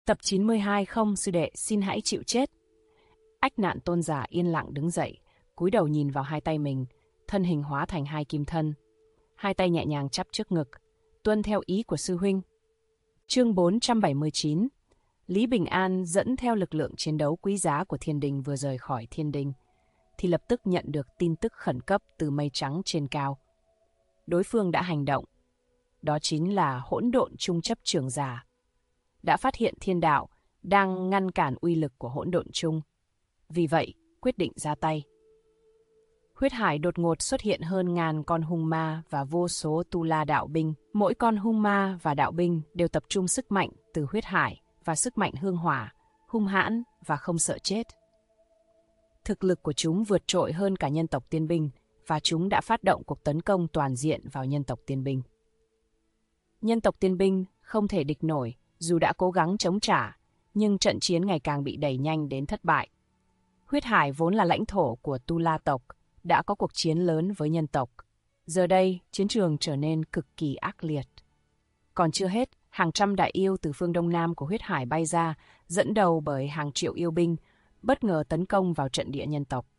Tập 92. Không, sư đệ, xin hãy chịu chết. Ách Nạn Tôn giả yên lặng đứng dậy, cúi đầu nhìn vào hai tay mình, thân hình hóa thành hai kim thân. Hai tay nhẹ nhàng chắp trước ngực, tuân theo ý của sư huynh. Chương 479. Lý Bình An dẫn theo lực lượng chiến đấu quý giá của Thiên Đình vừa rời khỏi Thiên Đình, thì lập tức nhận được tin tức khẩn cấp từ mây trắng trên cao. Đối phương đã hành động. Đó chính là Hỗn Độn Trung chấp trưởng giả. Đã phát hiện thiên đạo đang ngăn cản uy lực của Hỗn Độn Trung. Vì vậy, quyết định ra tay. Huyết hải đột ngột xuất hiện hơn ngàn con hung ma và vô số tu la đạo binh. Mỗi con hung ma và đạo binh đều tập trung sức mạnh từ huyết hải và sức mạnh hương hỏa, hung hãn và không sợ chết. Thực lực của chúng vượt trội hơn cả nhân tộc tiên binh, và chúng đã phát động cuộc tấn công toàn diện vào nhân tộc tiên binh. Nhân tộc tiên binh không thể địch nổi, dù đã cố gắng chống trả, nhưng trận chiến ngày càng bị đẩy nhanh đến thất bại. Huyết hải vốn là lãnh thổ của Tu La tộc, đã có cuộc chiến lớn với nhân tộc. Giờ đây, chiến trường trở nên cực kỳ ác liệt. Còn chưa hết, hàng trăm đại yêu từ phương đông nam của huyết hải bay ra, dẫn đầu bởi hàng triệu yêu binh, bất ngờ tấn công vào trận địa nhân tộc.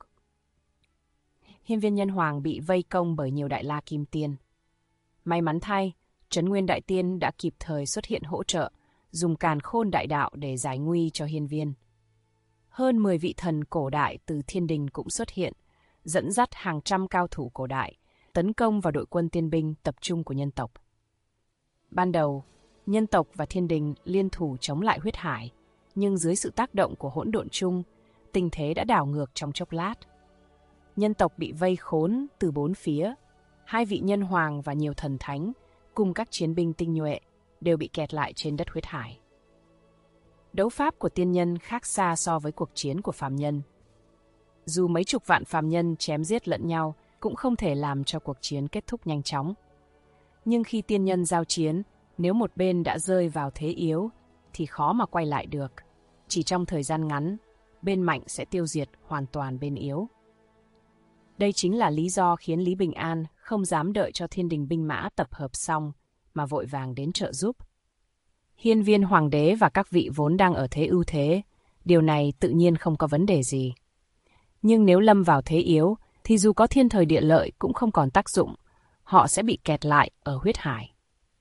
Hiên Viên Nhân Hoàng bị vây công bởi nhiều đại la kim tiên. May mắn thay, Trấn Nguyên Đại Tiên đã kịp thời xuất hiện hỗ trợ, dùng Càn Khôn Đại Đạo để giải nguy cho Hiên Viên. Hơn 10 vị thần cổ đại từ Thiên Đình cũng xuất hiện, dẫn dắt hàng trăm cao thủ cổ đại, tấn công vào đội quân tiên binh tập trung của nhân tộc. Ban đầu, nhân tộc và Thiên Đình liên thủ chống lại huyết hải, nhưng dưới sự tác động của Hỗn Độn Chung, tình thế đã đảo ngược trong chốc lát. Nhân tộc bị vây khốn từ bốn phía, hai vị nhân hoàng và nhiều thần thánh, cùng các chiến binh tinh nhuệ, đều bị kẹt lại trên đất huyết hải. Đấu pháp của tiên nhân khác xa so với cuộc chiến của phàm nhân. Dù mấy chục vạn phàm nhân chém giết lẫn nhau, cũng không thể làm cho cuộc chiến kết thúc nhanh chóng. Nhưng khi tiên nhân giao chiến, nếu một bên đã rơi vào thế yếu, thì khó mà quay lại được. Chỉ trong thời gian ngắn, bên mạnh sẽ tiêu diệt hoàn toàn bên yếu. Đây chính là lý do khiến Lý Bình An không dám đợi cho Thiên Đình binh mã tập hợp xong, mà vội vàng đến trợ giúp. Hiên Viên Hoàng đế và các vị vốn đang ở thế ưu thế, điều này tự nhiên không có vấn đề gì. Nhưng nếu lâm vào thế yếu, thì dù có thiên thời địa lợi cũng không còn tác dụng, họ sẽ bị kẹt lại ở huyết hải.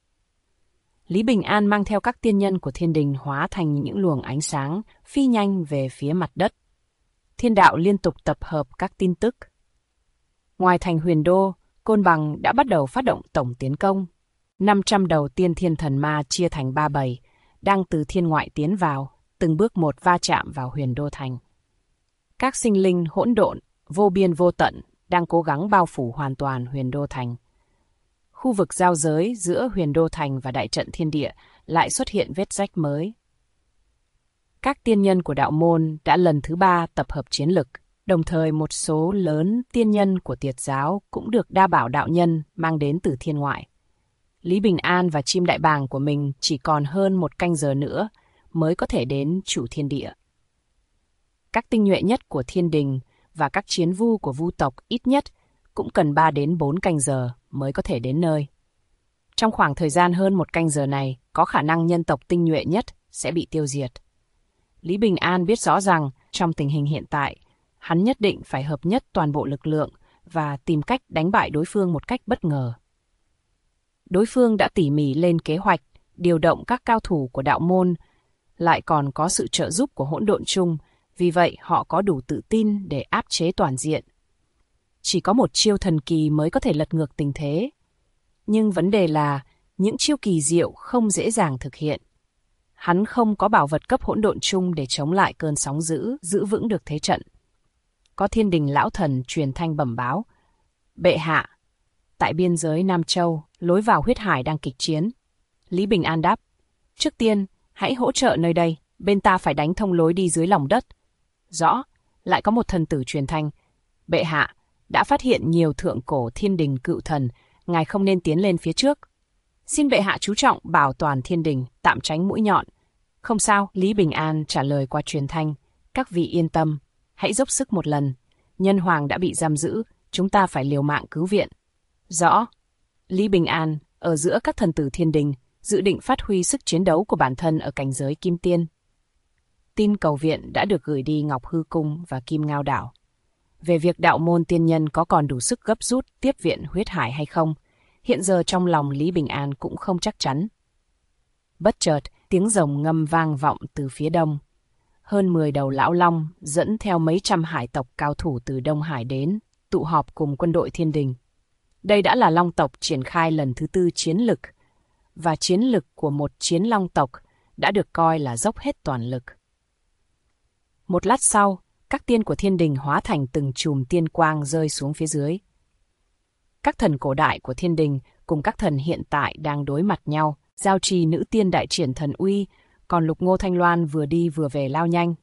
Lý Bình An mang theo các tiên nhân của Thiên Đình hóa thành những luồng ánh sáng, phi nhanh về phía mặt đất. Thiên đạo liên tục tập hợp các tin tức. Ngoài thành Huyền Đô, Côn Bằng đã bắt đầu phát động tổng tiến công. 500 đầu tiên thiên thần ma chia thành 3 bầy, đang từ thiên ngoại tiến vào, từng bước một va chạm vào Huyền Đô thành. Các sinh linh hỗn độn, vô biên vô tận, đang cố gắng bao phủ hoàn toàn Huyền Đô thành. Khu vực giao giới giữa Huyền Đô thành và đại trận thiên địa lại xuất hiện vết rách mới. Các tiên nhân của đạo môn đã lần thứ 3 tập hợp chiến lực, đồng thời một số lớn tiên nhân của Tiệt giáo cũng được Đa Bảo đạo nhân mang đến từ thiên ngoại. Lý Bình An và chim đại bàng của mình chỉ còn hơn 1 canh giờ nữa mới có thể đến chủ thiên địa. Các tinh nhuệ nhất của Thiên Đình và các chiến vu của vu tộc ít nhất cũng cần 3 đến 4 canh giờ mới có thể đến nơi. Trong khoảng thời gian hơn 1 canh giờ này, có khả năng nhân tộc tinh nhuệ nhất sẽ bị tiêu diệt. Lý Bình An biết rõ rằng trong tình hình hiện tại, hắn nhất định phải hợp nhất toàn bộ lực lượng và tìm cách đánh bại đối phương một cách bất ngờ. Đối phương đã tỉ mỉ lên kế hoạch, điều động các cao thủ của đạo môn, lại còn có sự trợ giúp của Hỗn Độn Chung, vì vậy họ có đủ tự tin để áp chế toàn diện. Chỉ có một chiêu thần kỳ mới có thể lật ngược tình thế. Nhưng vấn đề là những chiêu kỳ diệu không dễ dàng thực hiện. Hắn không có bảo vật cấp Hỗn Độn Chung để chống lại cơn sóng dữ, giữ vững được thế trận. Có Thiên Đình lão thần truyền thanh bẩm báo: "Bệ hạ, tại biên giới Nam Châu, lối vào huyết hải đang kịch chiến." Lý Bình An đáp: "Trước tiên, hãy hỗ trợ nơi đây, bên ta phải đánh thông lối đi dưới lòng đất." Rõ. Lại có một thần tử truyền thanh: "Bệ hạ, đã phát hiện nhiều thượng cổ Thiên Đình cựu thần, ngài không nên tiến lên phía trước. Xin bệ hạ chú trọng bảo toàn Thiên Đình, tạm tránh mũi nhọn." "Không sao," Lý Bình An trả lời qua truyền thanh. "Các vị yên tâm, hãy dốc sức một lần. Nhân hoàng đã bị giam giữ, chúng ta phải liều mạng cứu viện." Rõ. Lý Bình An ở giữa các thần tử Thiên Đình, dự định phát huy sức chiến đấu của bản thân ở cảnh giới Kim Tiên. Tin cầu viện đã được gửi đi Ngọc Hư Cung và Kim Ngao Đảo. Về việc đạo môn tiên nhân có còn đủ sức gấp rút tiếp viện huyết hải hay không, hiện giờ trong lòng Lý Bình An cũng không chắc chắn. Bất chợt, tiếng rồng ngâm vang vọng từ phía đông. Hơn 10 đầu lão long dẫn theo mấy trăm hải tộc cao thủ từ Đông Hải đến, tụ họp cùng quân đội Thiên Đình. Đây đã là long tộc triển khai lần thứ 4 chiến lực, và chiến lực của một chiến long tộc đã được coi là dốc hết toàn lực. Một lát sau, các tiên của Thiên Đình hóa thành từng chùm tiên quang rơi xuống phía dưới. Các thần cổ đại của Thiên Đình cùng các thần hiện tại đang đối mặt nhau, giao trì nữ tiên đại triển thần uy, còn Lục Ngô Thanh Loan vừa đi vừa về lao nhanh.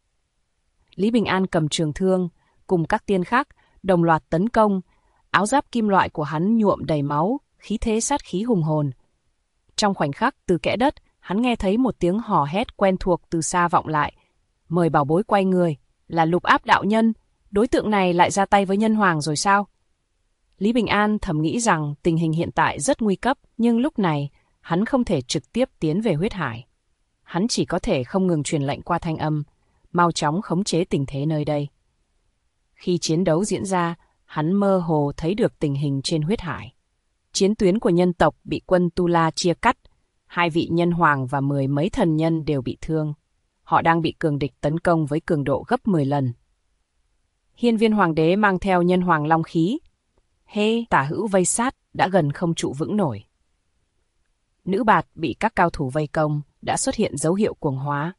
Lý Bình An cầm trường thương, cùng các tiên khác, đồng loạt tấn công, áo giáp kim loại của hắn nhuộm đầy máu, khí thế sát khí hùng hồn. Trong khoảnh khắc từ kẽ đất, hắn nghe thấy một tiếng hò hét quen thuộc từ xa vọng lại. Mời bảo bối quay người, là Lục Áp đạo nhân, đối tượng này lại ra tay với nhân hoàng rồi sao? Lý Bình An thầm nghĩ rằng tình hình hiện tại rất nguy cấp, nhưng lúc này hắn không thể trực tiếp tiến về huyết hải. Hắn chỉ có thể không ngừng truyền lệnh qua thanh âm, mau chóng khống chế tình thế nơi đây. Khi chiến đấu diễn ra, hắn mơ hồ thấy được tình hình trên huyết hải. Chiến tuyến của nhân tộc bị quân Tu La chia cắt, 2 vị nhân hoàng và 10 mấy thần nhân đều bị thương. Họ đang bị cường địch tấn công với cường độ gấp 10 lần. Hiên Viên Hoàng đế mang theo nhân hoàng long khí. Tả hữu vây sát đã gần không trụ vững nổi. Nữ Bạt bị các cao thủ vây công đã xuất hiện dấu hiệu cuồng hóa.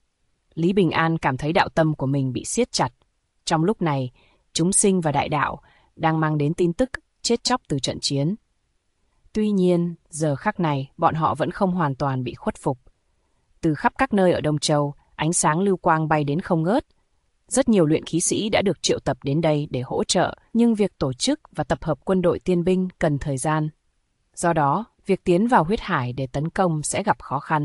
Lý Bình An cảm thấy đạo tâm của mình bị siết chặt. Trong lúc này, chúng sinh và đại đạo đang mang đến tin tức chết chóc từ trận chiến. Tuy nhiên, giờ khắc này, bọn họ vẫn không hoàn toàn bị khuất phục. Từ khắp các nơi ở Đông Châu, ánh sáng lưu quang bay đến không ngớt. Rất nhiều luyện khí sĩ đã được triệu tập đến đây để hỗ trợ, nhưng việc tổ chức và tập hợp quân đội tiên binh cần thời gian. Do đó, việc tiến vào huyết hải để tấn công sẽ gặp khó khăn.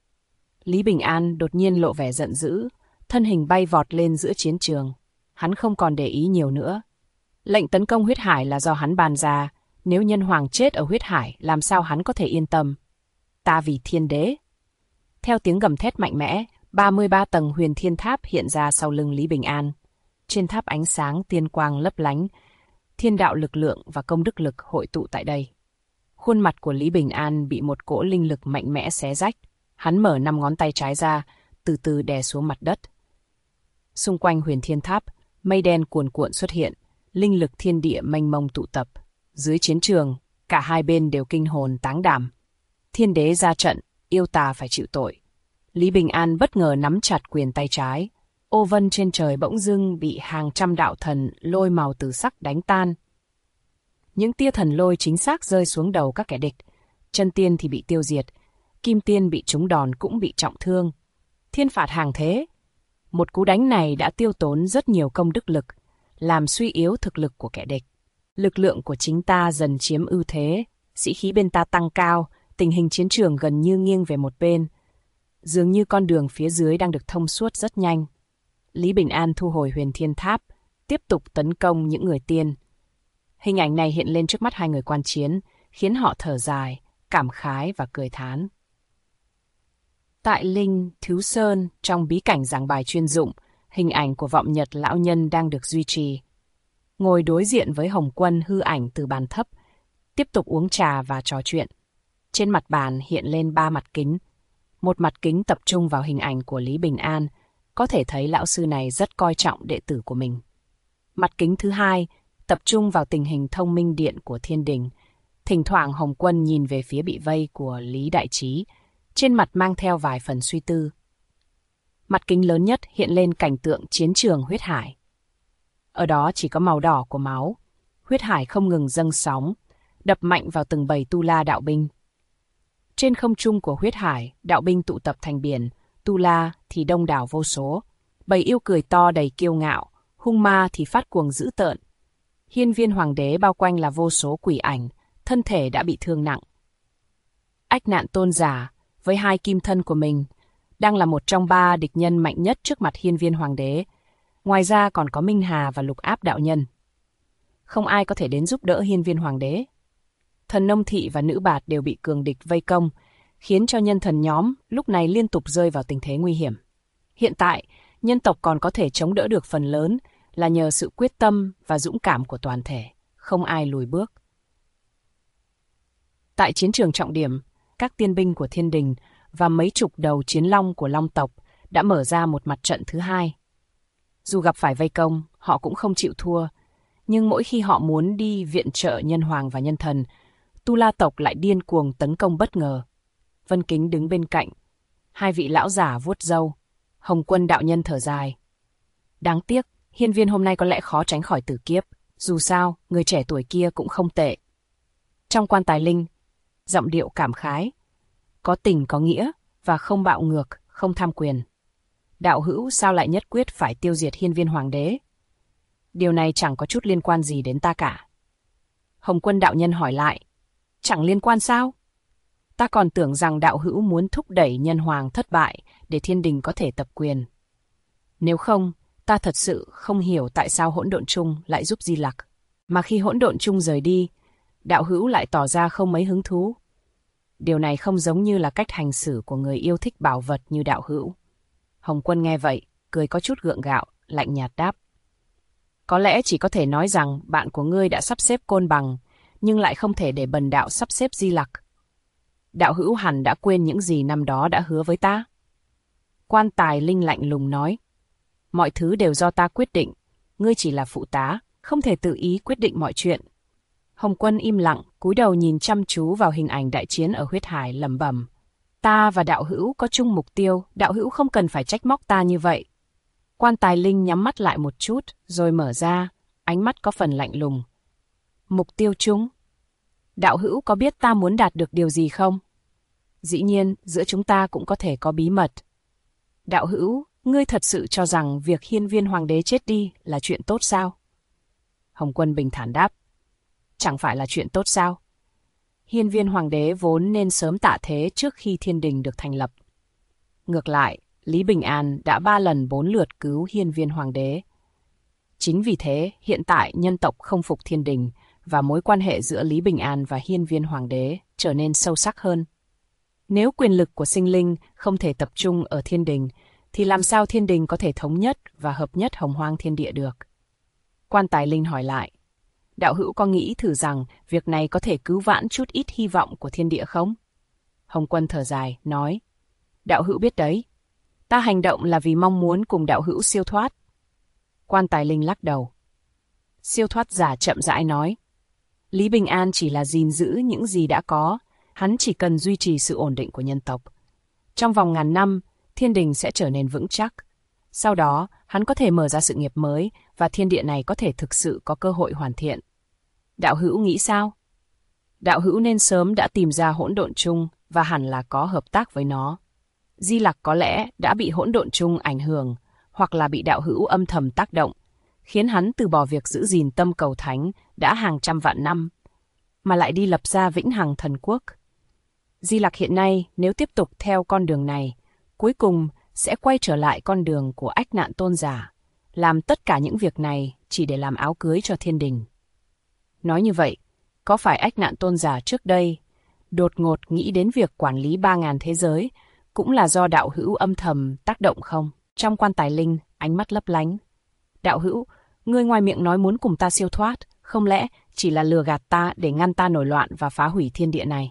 Lý Bình An đột nhiên lộ vẻ giận dữ, thân hình bay vọt lên giữa chiến trường. Hắn không còn để ý nhiều nữa. Lệnh tấn công huyết hải là do hắn ban ra, nếu nhân hoàng chết ở huyết hải, làm sao hắn có thể yên tâm? Ta vì thiên đế. Theo tiếng gầm thét mạnh mẽ, 33 tầng huyền thiên tháp hiện ra sau lưng Lý Bình An. Trên tháp ánh sáng tiên quang lấp lánh, thiên đạo lực lượng và công đức lực hội tụ tại đây. Khuôn mặt của Lý Bình An bị một cỗ linh lực mạnh mẽ xé rách. Hắn mở 5 ngón tay trái ra, từ từ đè xuống mặt đất. Xung quanh huyền thiên tháp, mây đen cuồn cuộn xuất hiện, linh lực thiên địa mênh mông tụ tập. Dưới chiến trường, cả hai bên đều kinh hồn táng đảm. Thiên đế ra trận, yêu tà phải chịu tội. Lý Bình An bất ngờ nắm chặt quyền tay trái. Ô vân trên trời bỗng dưng bị hàng trăm đạo thần lôi màu tử sắc đánh tan. Những tia thần lôi chính xác rơi xuống đầu các kẻ địch. Chân tiên thì bị tiêu diệt, kim tiên bị trúng đòn cũng bị trọng thương. Thiên phạt hàng thế. Một cú đánh này đã tiêu tốn rất nhiều công đức lực, làm suy yếu thực lực của kẻ địch. Lực lượng của chính ta dần chiếm ưu thế, sĩ khí bên ta tăng cao, tình hình chiến trường gần như nghiêng về một bên. Dường như con đường phía dưới đang được thông suốt rất nhanh. Lý Bình An thu hồi huyền thiên tháp, tiếp tục tấn công những người tiên. Hình ảnh này hiện lên trước mắt hai người quan chiến, khiến họ thở dài, cảm khái và cười thán. Tại Linh, Thứ Sơn, trong bí cảnh giảng bài chuyên dụng, hình ảnh của vọng nhật lão nhân đang được duy trì. Ngồi đối diện với Hồng Quân hư ảnh từ bàn thấp, tiếp tục uống trà và trò chuyện. Trên mặt bàn hiện lên 3 mặt kính. Một mặt kính tập trung vào hình ảnh của Lý Bình An, có thể thấy lão sư này rất coi trọng đệ tử của mình. Mặt kính thứ hai tập trung vào tình hình thông minh điện của Thiên Đình. Thỉnh thoảng Hồng Quân nhìn về phía bị vây của Lý Đại Trí, trên mặt mang theo vài phần suy tư. Mặt kính lớn nhất hiện lên cảnh tượng chiến trường huyết hải. Ở đó chỉ có màu đỏ của máu. Huyết hải không ngừng dâng sóng, đập mạnh vào từng bầy Tu La đạo binh. Trên không trung của huyết hải, đạo binh tụ tập thành biển, Tu La thì đông đảo vô số. Bầy yêu cười to đầy kiêu ngạo, hung ma thì phát cuồng dữ tợn. Hiên Viên Hoàng đế bao quanh là vô số quỷ ảnh, thân thể đã bị thương nặng. Ách Nạn Tôn giả, với 2 kim thân của mình, đang là một trong 3 địch nhân mạnh nhất trước mặt Hiên Viên Hoàng đế. Ngoài ra còn có Minh Hà và Lục Áp đạo nhân. Không ai có thể đến giúp đỡ Hiên Viên Hoàng đế. Thần Nông Thị và Nữ Bạt đều bị cường địch vây công, khiến cho nhân thần nhóm lúc này liên tục rơi vào tình thế nguy hiểm. Hiện tại, nhân tộc còn có thể chống đỡ được phần lớn là nhờ sự quyết tâm và dũng cảm của toàn thể, không ai lùi bước. Tại chiến trường trọng điểm, các tiên binh của Thiên Đình và mấy chục đầu chiến long của Long tộc đã mở ra một mặt trận thứ hai. Dù gặp phải vây công, họ cũng không chịu thua, nhưng mỗi khi họ muốn đi viện trợ nhân hoàng và nhân thần, Tu La tộc lại điên cuồng tấn công bất ngờ. Vân Kính đứng bên cạnh, hai vị lão giả vuốt râu, Hồng Quân đạo nhân thở dài. Đáng tiếc, hiên viên hôm nay có lẽ khó tránh khỏi tử kiếp, dù sao, người trẻ tuổi kia cũng không tệ. Trong Quan Tài Linh, giọng điệu cảm khái, có tình có nghĩa và không bạo ngược, không tham quyền. Đạo hữu sao lại nhất quyết phải tiêu diệt hiên viên hoàng đế? Điều này chẳng có chút liên quan gì đến ta cả. Hồng Quân đạo nhân hỏi lại, chẳng liên quan sao? Ta còn tưởng rằng đạo hữu muốn thúc đẩy nhân hoàng thất bại để thiên đình có thể tập quyền. Nếu không, ta thật sự không hiểu tại sao hỗn độn chung lại giúp Di Lặc. Mà khi hỗn độn chung rời đi, đạo hữu lại tỏ ra không mấy hứng thú. Điều này không giống như là cách hành xử của người yêu thích bảo vật như đạo hữu. Hồng Quân nghe vậy, cười có chút gượng gạo, lạnh nhạt đáp. Có lẽ chỉ có thể nói rằng bạn của ngươi đã sắp xếp Côn Bằng, nhưng lại không thể để bần đạo sắp xếp Di Lặc. Đạo hữu hẳn đã quên những gì năm đó đã hứa với ta. Quan Tài Linh lạnh lùng nói. Mọi thứ đều do ta quyết định, ngươi chỉ là phụ tá, không thể tự ý quyết định mọi chuyện. Hồng Quân im lặng, cúi đầu nhìn chăm chú vào hình ảnh đại chiến ở huyết hải lẩm bẩm. Ta và đạo hữu có chung mục tiêu, đạo hữu không cần phải trách móc ta như vậy. Quan Tài Linh nhắm mắt lại một chút, rồi mở ra, ánh mắt có phần lạnh lùng. Mục tiêu chung? Đạo hữu có biết ta muốn đạt được điều gì không? Dĩ nhiên, giữa chúng ta cũng có thể có bí mật. Đạo hữu, ngươi thật sự cho rằng việc hiên viên hoàng đế chết đi là chuyện tốt sao? Hồng Quân bình thản đáp. Chẳng phải là chuyện tốt sao? Hiên viên hoàng đế vốn nên sớm tạ thế trước khi thiên đình được thành lập. Ngược lại, Lý Bình An đã 3 lần 4 lượt cứu hiên viên hoàng đế. Chính vì thế, hiện tại nhân tộc không phục thiên đình và mối quan hệ giữa Lý Bình An và hiên viên hoàng đế trở nên sâu sắc hơn. Nếu quyền lực của sinh linh không thể tập trung ở thiên đình, thì làm sao thiên đình có thể thống nhất và hợp nhất hồng hoang thiên địa được? Quan Tài Linh hỏi lại. Đạo hữu có nghĩ thử rằng việc này có thể cứu vãn chút ít hy vọng của thiên địa không? Hồng Quân thở dài, nói. Đạo hữu biết đấy, ta hành động là vì mong muốn cùng đạo hữu siêu thoát. Quan Tài Linh lắc đầu. Siêu thoát giả chậm rãi nói. Lý Bình An chỉ là gìn giữ những gì đã có, hắn chỉ cần duy trì sự ổn định của nhân tộc. Trong vòng ngàn năm, thiên đình sẽ trở nên vững chắc. Sau đó, hắn có thể mở ra sự nghiệp mới và thiên địa này có thể thực sự có cơ hội hoàn thiện. Đạo hữu nghĩ sao? Đạo hữu nên sớm đã tìm ra hỗn độn chung và hẳn là có hợp tác với nó. Di Lặc có lẽ đã bị hỗn độn chung ảnh hưởng hoặc là bị đạo hữu âm thầm tác động, khiến hắn từ bỏ việc giữ gìn tâm cầu thánh đã hàng trăm vạn năm, mà lại đi lập ra vĩnh hằng thần quốc. Di Lặc hiện nay nếu tiếp tục theo con đường này, cuối cùng sẽ quay trở lại con đường của Ách Nạn Tôn Giả, làm tất cả những việc này chỉ để làm áo cưới cho thiên đình. Nói như vậy, có phải Ách Nạn Tôn Giả trước đây đột ngột nghĩ đến việc quản lý 3.000 thế giới cũng là do đạo hữu âm thầm tác động không? Trong Quan Tài Linh, ánh mắt lấp lánh. Đạo hữu, ngươi ngoài miệng nói muốn cùng ta siêu thoát, không lẽ chỉ là lừa gạt ta để ngăn ta nổi loạn và phá hủy thiên địa này?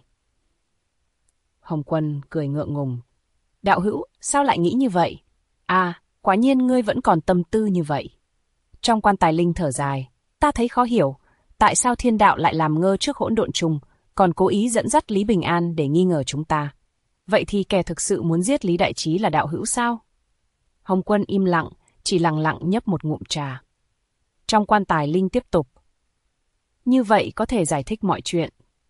Hồng Quân cười ngượng ngùng. Đạo hữu, sao lại nghĩ như vậy? À, quả nhiên ngươi vẫn còn tâm tư như vậy. Trong Quan Tài Linh thở dài, ta thấy khó hiểu, tại sao thiên đạo lại làm ngơ trước hỗn độn chung, còn cố ý dẫn dắt Lý Bình An để nghi ngờ chúng ta. Vậy thì kẻ thực sự muốn giết Lý Đại Trí là đạo hữu sao? Hồng Quân im lặng, chỉ lặng lặng nhấp một ngụm trà. Trong Quan Tài Linh tiếp tục. Như vậy có thể giải thích mọi chuyện.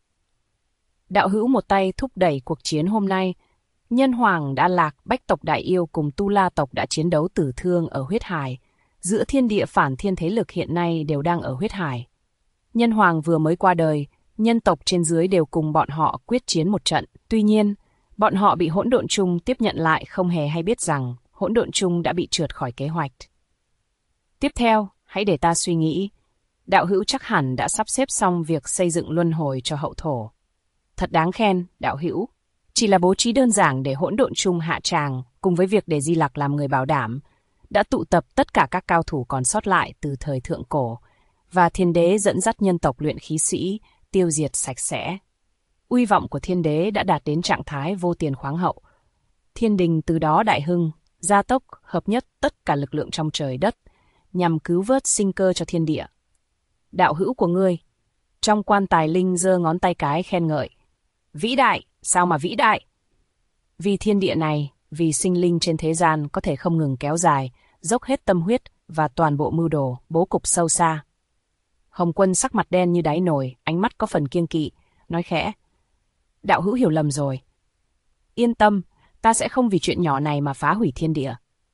Đạo hữu một tay thúc đẩy cuộc chiến hôm nay, nhân hoàng đã lạc, bách tộc đại yêu cùng Tu La tộc đã chiến đấu tử thương ở huyết hải. Giữa thiên địa phản thiên thế lực hiện nay đều đang ở huyết hải. Nhân hoàng vừa mới qua đời, nhân tộc trên dưới đều cùng bọn họ quyết chiến một trận. Tuy nhiên, bọn họ bị hỗn độn chung tiếp nhận lại không hề hay biết rằng hỗn độn chung đã bị trượt khỏi kế hoạch. Tiếp theo, hãy để ta suy nghĩ. Đạo hữu chắc hẳn đã sắp xếp xong việc xây dựng luân hồi cho hậu thổ. Thật đáng khen, đạo hữu. Chỉ là bố trí đơn giản để hỗn độn chung hạ tràng, cùng với việc để Di Lặc làm người bảo đảm, đã tụ tập tất cả các cao thủ còn sót lại từ thời thượng cổ, và thiên đế dẫn dắt nhân tộc luyện khí sĩ tiêu diệt sạch sẽ. Uy vọng của thiên đế đã đạt đến trạng thái vô tiền khoáng hậu. Thiên đình từ đó đại hưng, gia tốc, hợp nhất tất cả lực lượng trong trời đất, nhằm cứu vớt sinh cơ cho thiên địa. Đạo hữu của ngươi, trong quan tài linh giơ ngón tay cái khen ngợi. Vĩ đại, sao mà vĩ đại? Vì thiên địa này, vì sinh linh trên thế gian có thể không ngừng kéo dài, dốc hết tâm huyết và toàn bộ mưu đồ, bố cục sâu xa. Hồng Quân sắc mặt đen như đáy nồi, ánh mắt có phần kiêng kỵ, nói khẽ. Đạo hữu hiểu lầm rồi. Yên tâm, ta sẽ không vì chuyện nhỏ này mà phá hủy thiên địa.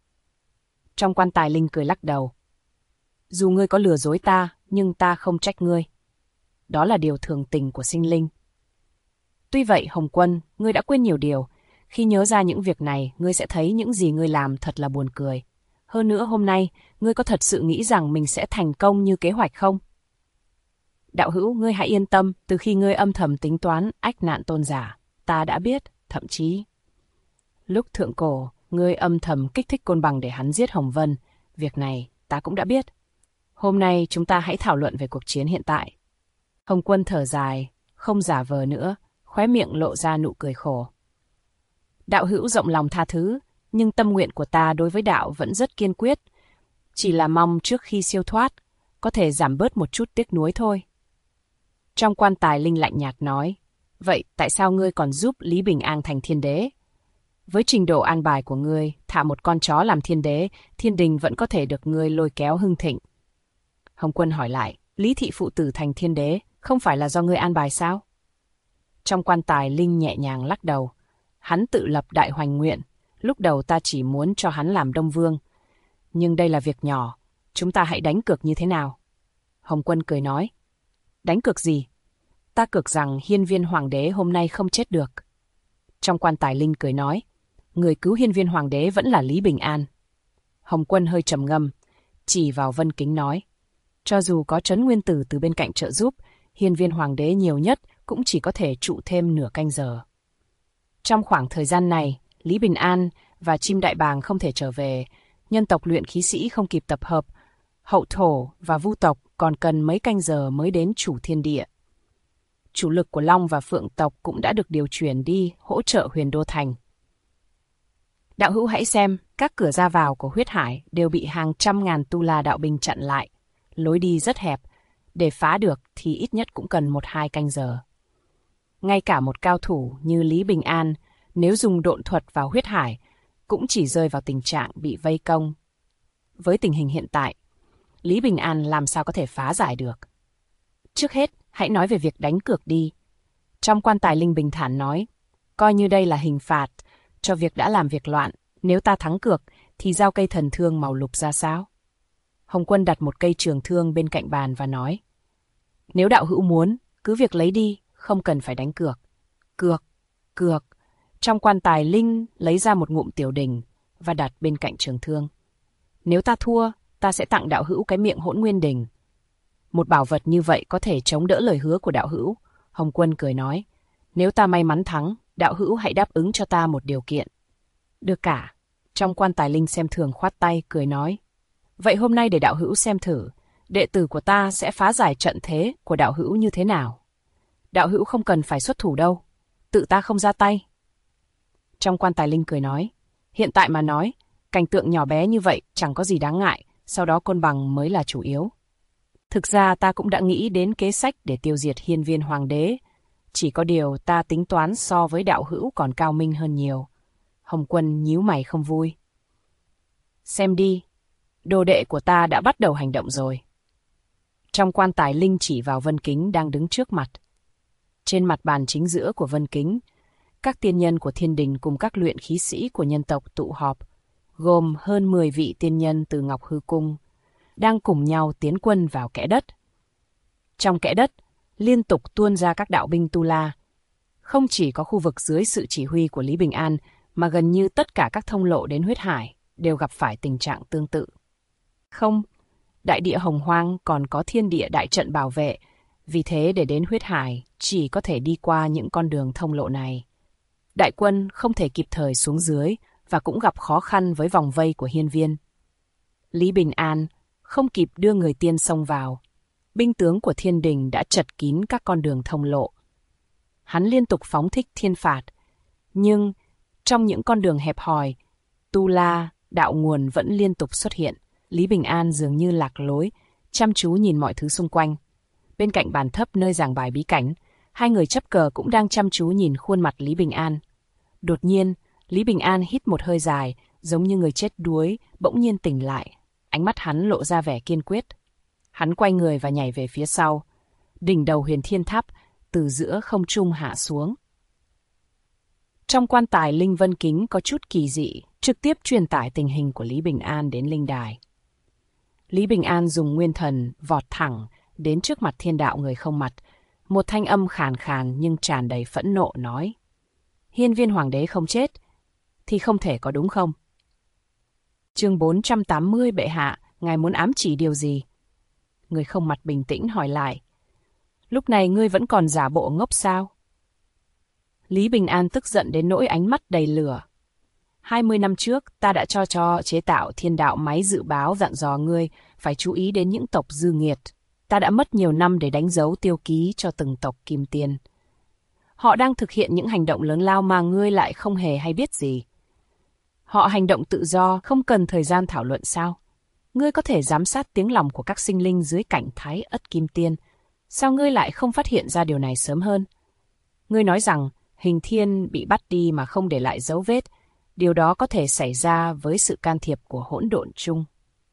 Trong quan tài linh cười lắc đầu. Dù ngươi có lừa dối ta, nhưng ta không trách ngươi. Đó là điều thường tình của sinh linh. Tuy vậy, Hồng Quân, ngươi đã quên nhiều điều. Khi nhớ ra những việc này, ngươi sẽ thấy những gì ngươi làm thật là buồn cười. Hơn nữa hôm nay, ngươi có thật sự nghĩ rằng mình sẽ thành công như kế hoạch không? Đạo hữu, ngươi hãy yên tâm, từ khi ngươi âm thầm tính toán ách nạn tôn giả, ta đã biết, thậm chí. Lúc thượng cổ, ngươi âm thầm kích thích Côn Bằng để hắn giết Hồng Vân, việc này ta cũng đã biết. Hôm nay chúng ta hãy thảo luận về cuộc chiến hiện tại. Hồng Quân thở dài, không giả vờ nữa, khóe miệng lộ ra nụ cười khổ. Đạo hữu rộng lòng tha thứ, nhưng tâm nguyện của ta đối với đạo vẫn rất kiên quyết. Chỉ là mong trước khi siêu thoát, có thể giảm bớt một chút tiếc nuối thôi. Trong quan tài linh lạnh nhạt nói, vậy tại sao ngươi còn giúp Lý Bình An thành thiên đế? Với trình độ an bài của ngươi, thả một con chó làm thiên đế, thiên đình vẫn có thể được ngươi lôi kéo hưng thịnh. Hồng Quân hỏi lại, Lý thị phụ tử thành thiên đế, không phải là do ngươi an bài sao? Trong quan tài linh nhẹ nhàng lắc đầu, hắn tự lập đại hoành nguyện, lúc đầu ta chỉ muốn cho hắn làm Đông Vương. Nhưng đây là việc nhỏ, chúng ta hãy đánh cược như thế nào? Hồng Quân cười nói, đánh cược gì? Ta cược rằng Hiên Viên Hoàng đế hôm nay không chết được. Trong quan tài linh cười nói, người cứu Hiên Viên Hoàng đế vẫn là Lý Bình An. Hồng Quân hơi trầm ngâm, chỉ vào Vân Kính nói, cho dù có Trấn Nguyên Tử từ bên cạnh trợ giúp, Hiên Viên Hoàng đế nhiều nhất cũng chỉ có thể trụ thêm nửa canh giờ. Trong khoảng thời gian này, Lý Bình An và Chim Đại Bàng không thể trở về, nhân tộc luyện khí sĩ không kịp tập hợp, Hậu Thổ và Vu tộc còn cần mấy canh giờ mới đến chủ thiên địa. Chủ lực của Long và Phượng tộc cũng đã được điều chuyển đi hỗ trợ Huyền Đô Thành. Đạo hữu hãy xem, các cửa ra vào của huyết hải đều bị hàng trăm ngàn tu la đạo binh chặn lại. Lối đi rất hẹp, để phá được thì ít nhất cũng cần 1-2 canh giờ. Ngay cả một cao thủ như Lý Bình An, nếu dùng độn thuật vào huyết hải, cũng chỉ rơi vào tình trạng bị vây công. Với tình hình hiện tại, Lý Bình An làm sao có thể phá giải được? Trước hết, hãy nói về việc đánh cược đi. Trong quan tài linh bình thản nói, coi như đây là hình phạt cho việc đã làm việc loạn. Nếu ta thắng cược, thì giao cây thần thương màu lục ra sao? Hồng Quân đặt một cây trường thương bên cạnh bàn và nói, nếu đạo hữu muốn, cứ việc lấy đi, không cần phải đánh cược. Cược. Trong quan tài linh lấy ra một ngụm tiểu đỉnh và đặt bên cạnh trường thương. Nếu ta thua, ta sẽ tặng đạo hữu cái miệng Hỗn Nguyên Đỉnh. Một bảo vật như vậy có thể chống đỡ lời hứa của đạo hữu. Hồng Quân cười nói, nếu ta may mắn thắng, đạo hữu hãy đáp ứng cho ta một điều kiện. Được cả. Trong quan tài linh xem thường khoát tay, cười nói, vậy hôm nay để đạo hữu xem thử, đệ tử của ta sẽ phá giải trận thế của đạo hữu như thế nào. Đạo hữu không cần phải xuất thủ đâu, tự ta không ra tay. Trong quan tài linh cười nói, hiện tại mà nói, cảnh tượng nhỏ bé như vậy chẳng có gì đáng ngại, sau đó Côn Bằng mới là chủ yếu. Thực ra ta cũng đã nghĩ đến kế sách để tiêu diệt Hiên Viên Hoàng đế, chỉ có điều ta tính toán so với đạo hữu còn cao minh hơn nhiều. Hồng Quân nhíu mày không vui. Xem đi, đồ đệ của ta đã bắt đầu hành động rồi. Trong quan tài linh chỉ vào Vân Kính đang đứng trước mặt. Trên mặt bàn chính giữa của Vân Kính, các tiên nhân của thiên đình cùng các luyện khí sĩ của nhân tộc tụ họp, gồm hơn 10 vị tiên nhân từ Ngọc Hư Cung, đang cùng nhau tiến quân vào kẽ đất. Trong kẽ đất, liên tục tuôn ra các đạo binh tu la. Không chỉ có khu vực dưới sự chỉ huy của Lý Bình An, mà gần như tất cả các thông lộ đến huyết hải đều gặp phải tình trạng tương tự. Không, đại địa Hồng Hoang còn có thiên địa đại trận bảo vệ, vì thế để đến huyết hải chỉ có thể đi qua những con đường thông lộ này. Đại quân không thể kịp thời xuống dưới và cũng gặp khó khăn với vòng vây của hiên viên. Lý Bình An không kịp đưa người tiên xông vào. Binh tướng của thiên đình đã chật kín các con đường thông lộ. Hắn liên tục phóng thích thiên phạt, nhưng trong những con đường hẹp hòi, tu la, đạo nguồn vẫn liên tục xuất hiện. Lý Bình An dường như lạc lối, chăm chú nhìn mọi thứ xung quanh. Bên cạnh bàn thấp nơi giảng bài bí cảnh, hai người chấp cờ cũng đang chăm chú nhìn khuôn mặt Lý Bình An. Đột nhiên, Lý Bình An hít một hơi dài, giống như người chết đuối, bỗng nhiên tỉnh lại. Ánh mắt hắn lộ ra vẻ kiên quyết. Hắn quay người và nhảy về phía sau. Đỉnh đầu Huyền Thiên Tháp từ giữa không trung hạ xuống. Trong quan tài Linh Vân Kính có chút kỳ dị, trực tiếp truyền tải tình hình của Lý Bình An đến linh đài. Lý Bình An dùng nguyên thần vọt thẳng đến trước mặt thiên đạo người không mặt. Một thanh âm khàn khàn nhưng tràn đầy phẫn nộ nói: Hiên viên hoàng đế không chết thì không thể có đúng không? Chương 480 bệ hạ, ngài muốn ám chỉ điều gì? Người không mặt bình tĩnh hỏi lại. Lúc này ngươi vẫn còn giả bộ ngốc sao? Lý Bình An tức giận đến nỗi ánh mắt đầy lửa. 20 năm trước, ta đã cho chế tạo thiên đạo máy dự báo dặn dò ngươi phải chú ý đến những tộc dư nghiệt. Ta đã mất nhiều năm để đánh dấu tiêu ký cho từng tộc kim tiên. Họ đang thực hiện những hành động lớn lao mà ngươi lại không hề hay biết gì. Họ hành động tự do, không cần thời gian thảo luận sao? Ngươi có thể giám sát tiếng lòng của các sinh linh dưới cảnh thái ất kim tiên. Sao ngươi lại không phát hiện ra điều này sớm hơn? Ngươi nói rằng Hình Thiên bị bắt đi mà không để lại dấu vết. Điều đó có thể xảy ra với sự can thiệp của hỗn độn chung.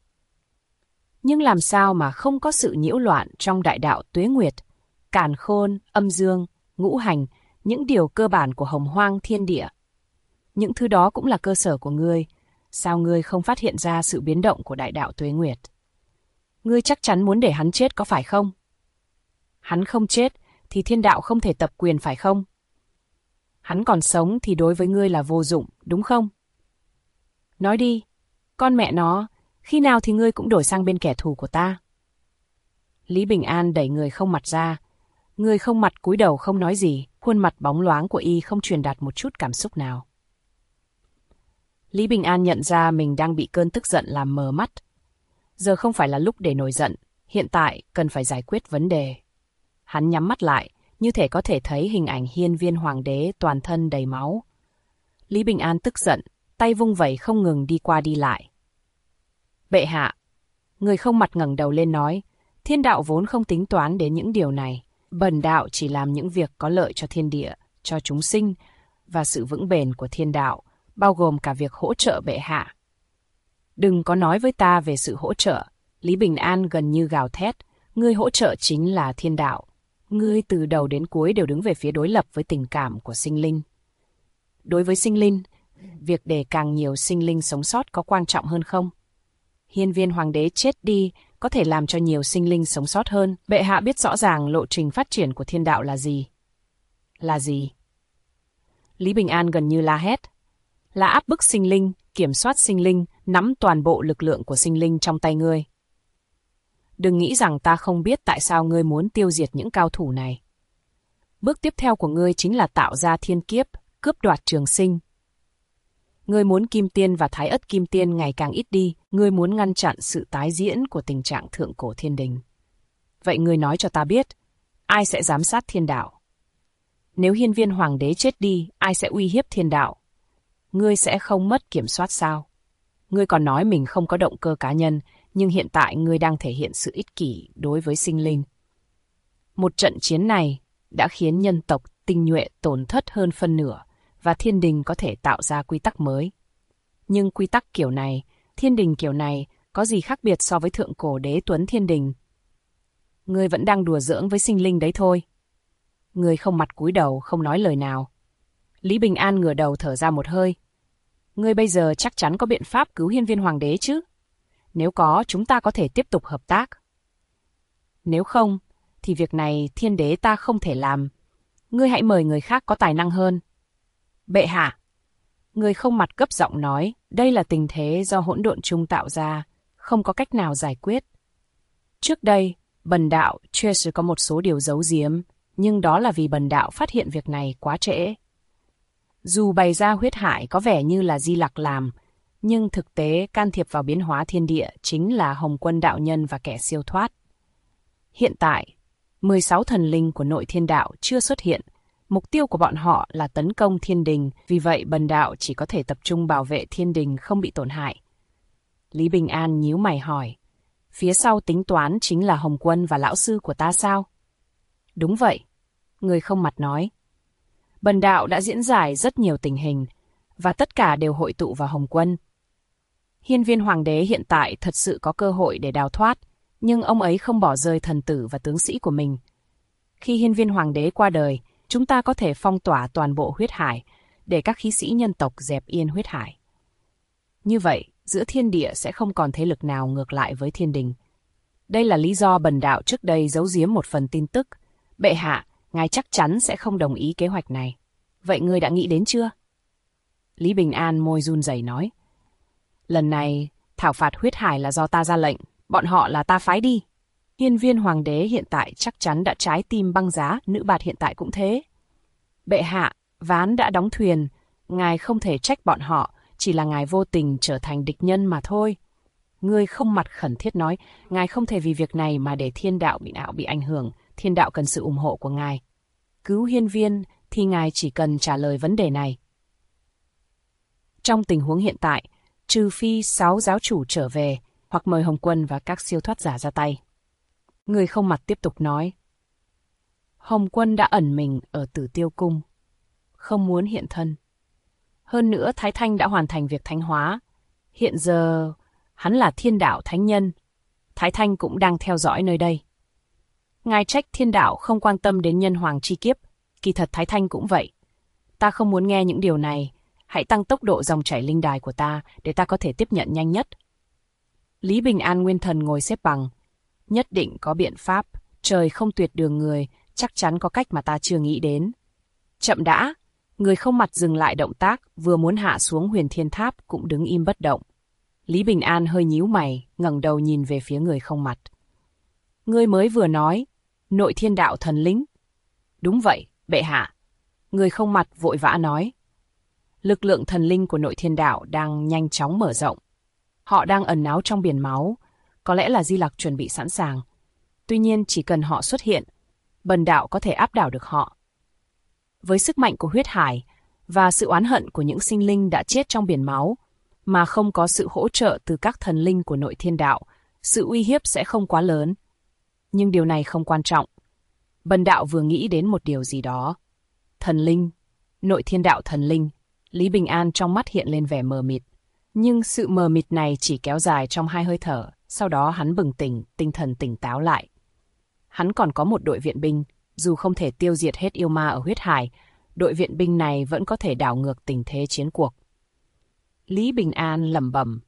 Nhưng làm sao mà không có sự nhiễu loạn trong đại đạo tuế nguyệt, càn khôn, âm dương, ngũ hành, những điều cơ bản của hồng hoang thiên địa? Những thứ đó cũng là cơ sở của ngươi. Sao ngươi không phát hiện ra sự biến động của đại đạo tuế nguyệt? Ngươi chắc chắn muốn để hắn chết có phải không? Hắn không chết thì thiên đạo không thể tập quyền phải không? Hắn còn sống thì đối với ngươi là vô dụng, đúng không? Nói đi, con mẹ nó, khi nào thì ngươi cũng đổi sang bên kẻ thù của ta? Lý Bình An đẩy người không mặt ra. Người không mặt cúi đầu không nói gì, khuôn mặt bóng loáng của y không truyền đạt một chút cảm xúc nào. Lý Bình An nhận ra mình đang bị cơn tức giận làm mờ mắt. Giờ không phải là lúc để nổi giận, hiện tại cần phải giải quyết vấn đề. Hắn nhắm mắt lại, như thể có thể thấy hình ảnh hiên viên hoàng đế toàn thân đầy máu. Lý Bình An tức giận, tay vung vẩy không ngừng đi qua đi lại. Bệ hạ, người không mặt ngẩng đầu lên nói, thiên đạo vốn không tính toán đến những điều này. Bần đạo chỉ làm những việc có lợi cho thiên địa, cho chúng sinh và sự vững bền của thiên đạo, bao gồm cả việc hỗ trợ bệ hạ. Đừng có nói với ta về sự hỗ trợ. Lý Bình An gần như gào thét, ngươi hỗ trợ chính là thiên đạo. Ngươi từ đầu đến cuối đều đứng về phía đối lập với tình cảm của sinh linh. Đối với sinh linh, việc để càng nhiều sinh linh sống sót có quan trọng hơn không? Hiên viên hoàng đế chết đi có thể làm cho nhiều sinh linh sống sót hơn. Bệ hạ biết rõ ràng lộ trình phát triển của thiên đạo là gì. Là gì? Lý Bình An gần như la hét. Là áp bức sinh linh, kiểm soát sinh linh, nắm toàn bộ lực lượng của sinh linh trong tay ngươi. Đừng nghĩ rằng ta không biết tại sao ngươi muốn tiêu diệt những cao thủ này. Bước tiếp theo của ngươi chính là tạo ra thiên kiếp, cướp đoạt trường sinh. Ngươi muốn kim tiên và thái ất kim tiên ngày càng ít đi, ngươi muốn ngăn chặn sự tái diễn của tình trạng thượng cổ thiên đình. Vậy ngươi nói cho ta biết, ai sẽ giám sát thiên đạo? Nếu hiên viên hoàng đế chết đi, ai sẽ uy hiếp thiên đạo? Ngươi sẽ không mất kiểm soát sao? Ngươi còn nói mình không có động cơ cá nhân, nhưng hiện tại ngươi đang thể hiện sự ích kỷ đối với sinh linh. Một trận chiến này đã khiến nhân tộc tinh nhuệ tổn thất hơn phân nửa, và thiên đình có thể tạo ra quy tắc mới. Nhưng quy tắc kiểu này, thiên đình kiểu này, có gì khác biệt so với thượng cổ đế tuấn thiên đình? Ngươi vẫn đang đùa giỡn với sinh linh đấy thôi. Ngươi không mặt cúi đầu, không nói lời nào. Lý Bình An ngửa đầu thở ra một hơi. Ngươi bây giờ chắc chắn có biện pháp cứu hiên viên hoàng đế chứ? Nếu có, chúng ta có thể tiếp tục hợp tác. Nếu không, thì việc này thiên đế ta không thể làm. Ngươi hãy mời người khác có tài năng hơn. Bệ hạ. Người không mặt gấp giọng nói, đây là tình thế do hỗn độn chung tạo ra, không có cách nào giải quyết. Trước đây, bần đạo确实có một số điều giấu giếm, nhưng đó là vì bần đạo phát hiện việc này quá trễ. Dù bày ra huyết hải có vẻ như là Di Lặc làm, nhưng thực tế can thiệp vào biến hóa thiên địa chính là Hồng Quân đạo nhân và kẻ siêu thoát. Hiện tại, 16 thần linh của nội thiên đạo chưa xuất hiện. Mục tiêu của bọn họ là tấn công thiên đình, vì vậy bần đạo chỉ có thể tập trung bảo vệ thiên đình không bị tổn hại. Lý Bình An nhíu mày hỏi, phía sau tính toán chính là Hồng Quân và lão sư của ta sao? Đúng vậy, người không mặt nói. Bần đạo đã diễn giải rất nhiều tình hình, và tất cả đều hội tụ vào Hồng Quân. Hiên Viên Hoàng đế hiện tại thật sự có cơ hội để đào thoát, nhưng ông ấy không bỏ rơi thần tử và tướng sĩ của mình. Khi Hiên Viên Hoàng đế qua đời, chúng ta có thể phong tỏa toàn bộ huyết hải, để các khí sĩ nhân tộc dẹp yên huyết hải. Như vậy, giữa thiên địa sẽ không còn thế lực nào ngược lại với thiên đình. Đây là lý do bần đạo trước đây giấu giếm một phần tin tức. Bệ hạ, ngài chắc chắn sẽ không đồng ý kế hoạch này. Vậy ngươi đã nghĩ đến chưa? Lý Bình An môi run rẩy nói. Lần này, thảo phạt huyết hải là do ta ra lệnh, bọn họ là ta phái đi. Hiên Viên Hoàng đế hiện tại chắc chắn đã trái tim băng giá, nữ bạt hiện tại cũng thế. Bệ hạ, ván đã đóng thuyền, ngài không thể trách bọn họ, chỉ là ngài vô tình trở thành địch nhân mà thôi. Ngươi không mặt khẩn thiết nói, ngài không thể vì việc này mà để thiên đạo bị ảnh hưởng, thiên đạo cần sự ủng hộ của ngài. Cứu Hiên Viên thì ngài chỉ cần trả lời vấn đề này. Trong tình huống hiện tại, trừ phi 6 giáo chủ trở về, hoặc mời Hồng Quân và các siêu thoát giả ra tay. Người không mặt tiếp tục nói. Hồng Quân đã ẩn mình ở Tử Tiêu Cung, không muốn hiện thân. Hơn nữa Thái Thanh đã hoàn thành việc thánh hóa. Hiện giờ, hắn là thiên đạo thánh nhân. Thái Thanh cũng đang theo dõi nơi đây. Ngài trách thiên đạo không quan tâm đến nhân hoàng chi kiếp, kỳ thật Thái Thanh cũng vậy. Ta không muốn nghe những điều này, hãy tăng tốc độ dòng chảy linh đài của ta để ta có thể tiếp nhận nhanh nhất. Lý Bình An nguyên thần ngồi xếp bằng. Nhất định có biện pháp, trời không tuyệt đường người, chắc chắn có cách mà ta chưa nghĩ đến. Chậm đã, người không mặt dừng lại động tác, vừa muốn hạ xuống Huyền Thiên Tháp cũng đứng im bất động. Lý Bình An hơi nhíu mày, ngẩng đầu nhìn về phía người không mặt. Ngươi mới vừa nói, nội thiên đạo thần linh. Đúng vậy, bệ hạ. Người không mặt vội vã nói. Lực lượng thần linh của nội thiên đạo đang nhanh chóng mở rộng. Họ đang ẩn náu trong biển máu, có lẽ là Di Lặc chuẩn bị sẵn sàng. Tuy nhiên chỉ cần họ xuất hiện, bần đạo có thể áp đảo được họ. Với sức mạnh của huyết hải và sự oán hận của những sinh linh đã chết trong biển máu, mà không có sự hỗ trợ từ các thần linh của nội thiên đạo, sự uy hiếp sẽ không quá lớn. Nhưng điều này không quan trọng. Bần đạo vừa nghĩ đến một điều gì đó. Thần linh, nội thiên đạo thần linh. Lý Bình An trong mắt hiện lên vẻ mờ mịt. Nhưng sự mờ mịt này chỉ kéo dài trong 2 hơi thở, sau đó hắn bừng tỉnh, tinh thần tỉnh táo lại. Hắn còn có một đội viện binh, dù không thể tiêu diệt hết yêu ma ở huyết hải, đội viện binh này vẫn có thể đảo ngược tình thế chiến cuộc. Lý Bình An lẩm bẩm.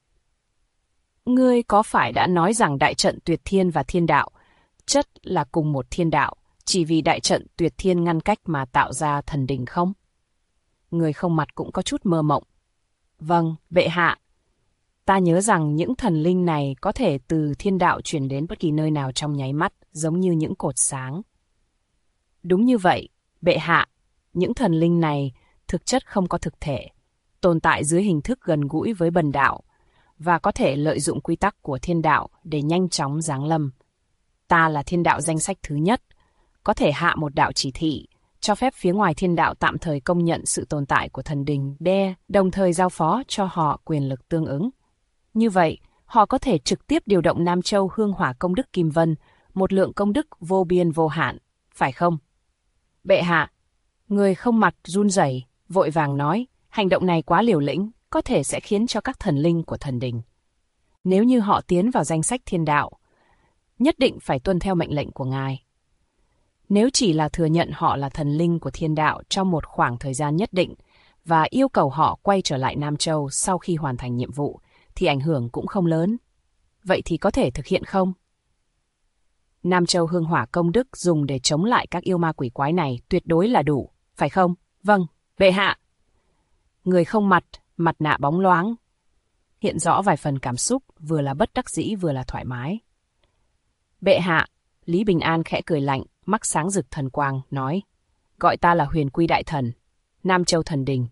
Ngươi có phải đã nói rằng đại trận Tuyệt Thiên và Thiên Đạo chất là cùng một thiên đạo, chỉ vì đại trận Tuyệt Thiên ngăn cách mà tạo ra thần đình không? Người không mặt cũng có chút mơ mộng. Vâng, bệ hạ. Ta nhớ rằng những thần linh này có thể từ thiên đạo chuyển đến bất kỳ nơi nào trong nháy mắt, giống như những cột sáng. Đúng như vậy, bệ hạ. Những thần linh này thực chất không có thực thể, tồn tại dưới hình thức gần gũi với bần đạo, và có thể lợi dụng quy tắc của thiên đạo để nhanh chóng giáng lâm. Ta là thiên đạo danh sách thứ nhất, có thể hạ một đạo chỉ thị, cho phép phía ngoài thiên đạo tạm thời công nhận sự tồn tại của thần đình đe, đồng thời giao phó cho họ quyền lực tương ứng. Như vậy, họ có thể trực tiếp điều động Nam Châu Hương Hỏa Công Đức Kim Vân, một lượng công đức vô biên vô hạn, phải không? Bệ hạ, người không mặt run rẩy, vội vàng nói, hành động này quá liều lĩnh, có thể sẽ khiến cho các thần linh của thần đình. Nếu như họ tiến vào danh sách thiên đạo, nhất định phải tuân theo mệnh lệnh của ngài. Nếu chỉ là thừa nhận họ là thần linh của thiên đạo trong một khoảng thời gian nhất định và yêu cầu họ quay trở lại Nam Châu sau khi hoàn thành nhiệm vụ, thì ảnh hưởng cũng không lớn. Vậy thì có thể thực hiện không? Nam Châu Hương Hỏa Công Đức dùng để chống lại các yêu ma quỷ quái này tuyệt đối là đủ, phải không? Vâng, bệ hạ. Người không mặt, mặt nạ bóng loáng. Hiện rõ vài phần cảm xúc, vừa là bất đắc dĩ vừa là thoải mái. Bệ hạ, Lý Bình An khẽ cười lạnh, mắt sáng rực thần quang, nói. Gọi ta là Huyền Quy Đại Thần, Nam Châu Thần Đình.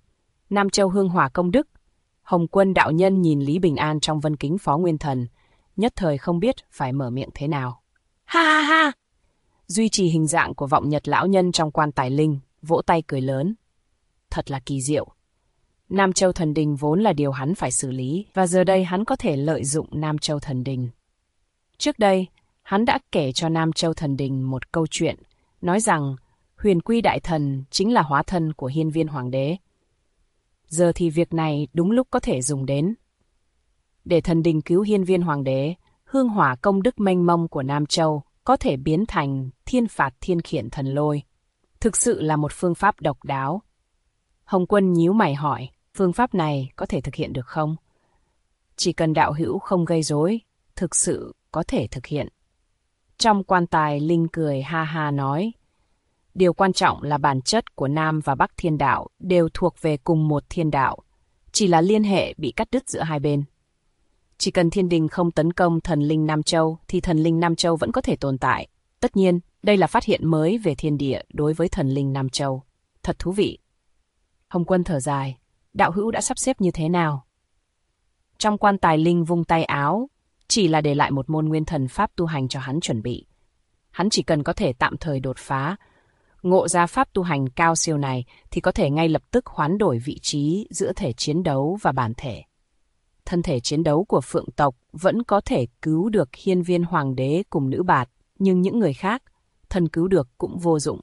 Nam Châu hương hỏa công đức. Hồng Quân đạo nhân nhìn Lý Bình An trong vân kính phó nguyên thần, nhất thời không biết phải mở miệng thế nào. Ha ha ha! Duy trì hình dạng của vọng nhật lão nhân trong quan tài linh, vỗ tay cười lớn. Thật là kỳ diệu. Nam Châu thần đình vốn là điều hắn phải xử lý, và giờ đây hắn có thể lợi dụng Nam Châu thần đình. Trước đây, hắn đã kể cho Nam Châu thần đình một câu chuyện, nói rằng Huyền Quy đại thần chính là hóa thân của Hiên Viên Hoàng đế. Giờ thì việc này đúng lúc có thể dùng đến. Để thần đình cứu Hiên Viên Hoàng đế, hương hỏa công đức mênh mông của Nam Châu có thể biến thành thiên phạt thiên khiển thần lôi. Thực sự là một phương pháp độc đáo. Hồng Quân nhíu mày hỏi, phương pháp này có thể thực hiện được không? Chỉ cần đạo hữu không gây rối, thực sự có thể thực hiện. Trong quan tài linh cười ha ha nói, điều quan trọng là bản chất của Nam và Bắc thiên đạo đều thuộc về cùng một thiên đạo, chỉ là liên hệ bị cắt đứt giữa hai bên. Chỉ cần thiên đình không tấn công thần linh Nam Châu thì thần linh Nam Châu vẫn có thể tồn tại. Tất nhiên, đây là phát hiện mới về thiên địa đối với thần linh Nam Châu. Thật thú vị. Hồng Quân thở dài, đạo hữu đã sắp xếp như thế nào? Trong quan tài linh vung tay áo, chỉ là để lại một môn nguyên thần pháp tu hành cho hắn chuẩn bị. Hắn chỉ cần có thể tạm thời đột phá, ngộ ra pháp tu hành cao siêu này thì có thể ngay lập tức hoán đổi vị trí giữa thể chiến đấu và bản thể. Thân thể chiến đấu của Phượng tộc vẫn có thể cứu được Hiên Viên Hoàng đế cùng nữ bạt, nhưng những người khác, thân cứu được cũng vô dụng.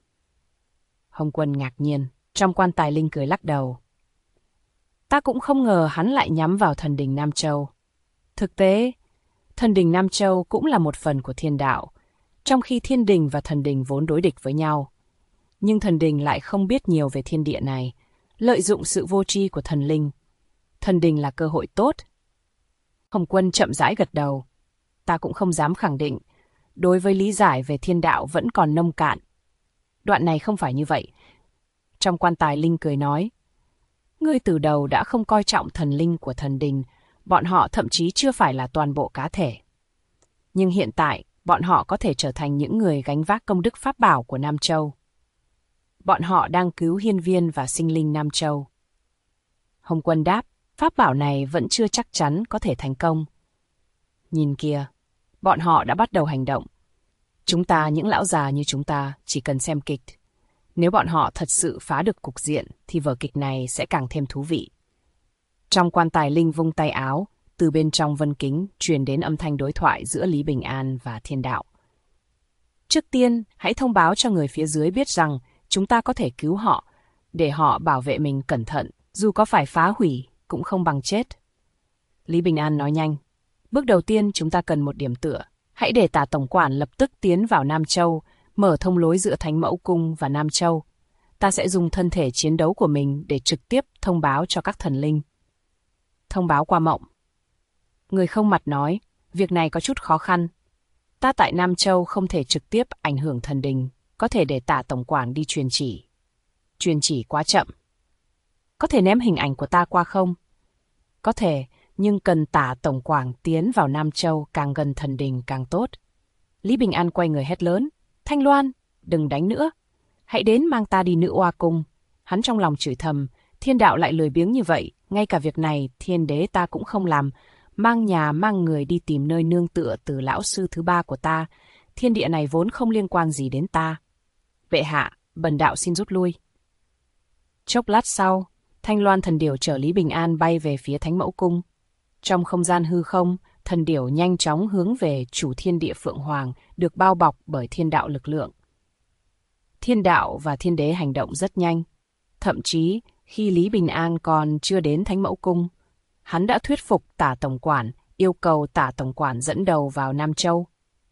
Hồng Quân ngạc nhiên, trong quan tài linh cười lắc đầu. Ta cũng không ngờ hắn lại nhắm vào thần đình Nam Châu. Thực tế, thần đình Nam Châu cũng là một phần của thiên đạo, trong khi thiên đình và thần đình vốn đối địch với nhau. Nhưng thần đình lại không biết nhiều về thiên địa này, lợi dụng sự vô tri của thần linh. Thần đình là cơ hội tốt. Hồng Quân chậm rãi gật đầu. Ta cũng không dám khẳng định, đối với lý giải về thiên đạo vẫn còn nông cạn. Đoạn này không phải như vậy. Trong quan tài linh cười nói, ngươi từ đầu đã không coi trọng thần linh của thần đình, bọn họ thậm chí chưa phải là toàn bộ cá thể. Nhưng hiện tại, bọn họ có thể trở thành những người gánh vác công đức pháp bảo của Nam Châu. Bọn họ đang cứu hiên viên và sinh linh Nam Châu. Hồng Quân đáp, pháp bảo này vẫn chưa chắc chắn có thể thành công. Nhìn kìa, bọn họ đã bắt đầu hành động. Chúng ta, những lão già như chúng ta, chỉ cần xem kịch. Nếu bọn họ thật sự phá được cục diện, thì vở kịch này sẽ càng thêm thú vị. Trong quan tài linh vung tay áo, từ bên trong vân kính truyền đến âm thanh đối thoại giữa Lý Bình An và thiên đạo. Trước tiên, hãy thông báo cho người phía dưới biết rằng chúng ta có thể cứu họ, để họ bảo vệ mình cẩn thận, dù có phải phá hủy, cũng không bằng chết. Lý Bình An nói nhanh. Bước đầu tiên chúng ta cần một điểm tựa. Hãy để Tả Tổng quản lập tức tiến vào Nam Châu, mở thông lối giữa Thánh Mẫu Cung và Nam Châu. Ta sẽ dùng thân thể chiến đấu của mình để trực tiếp thông báo cho các thần linh. Thông báo qua mộng. Người không mặt nói, việc này có chút khó khăn. Ta tại Nam Châu không thể trực tiếp ảnh hưởng thần đình, có thể để Tả Tổng quản đi truyền chỉ. Truyền chỉ quá chậm. Có thể ném hình ảnh của ta qua không? Có thể, nhưng cần Tả Tổng quản tiến vào Nam Châu càng gần thần đình càng tốt. Lý Bình An quay người hét lớn, Thanh Loan, đừng đánh nữa. Hãy đến mang ta đi Nữ Oa Cung. Hắn trong lòng chửi thầm, thiên đạo lại lười biếng như vậy, ngay cả việc này thiên đế ta cũng không làm. Mang nhà mang người đi tìm nơi nương tựa từ lão sư thứ ba của ta. Thiên địa này vốn không liên quan gì đến ta. Bệ hạ, bần đạo xin rút lui. Chốc lát sau, Thanh Loan thần điểu chở Lý Bình An bay về phía Thánh Mẫu Cung. Trong không gian hư không, thần điểu nhanh chóng hướng về chủ thiên địa Phượng Hoàng, được bao bọc bởi thiên đạo lực lượng. Thiên đạo và thiên đế hành động rất nhanh. Thậm chí, khi Lý Bình An còn chưa đến Thánh Mẫu Cung, hắn đã thuyết phục Tả Tổng quản, yêu cầu Tả Tổng quản dẫn đầu vào Nam Châu.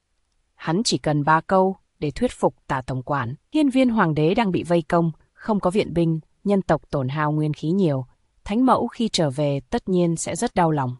Hắn chỉ cần 3 câu để thuyết phục Tả Tổng quản. Hiên Viên Hoàng đế đang bị vây công, không có viện binh, nhân tộc tổn hao nguyên khí nhiều. Thánh mẫu khi trở về tất nhiên sẽ rất đau lòng.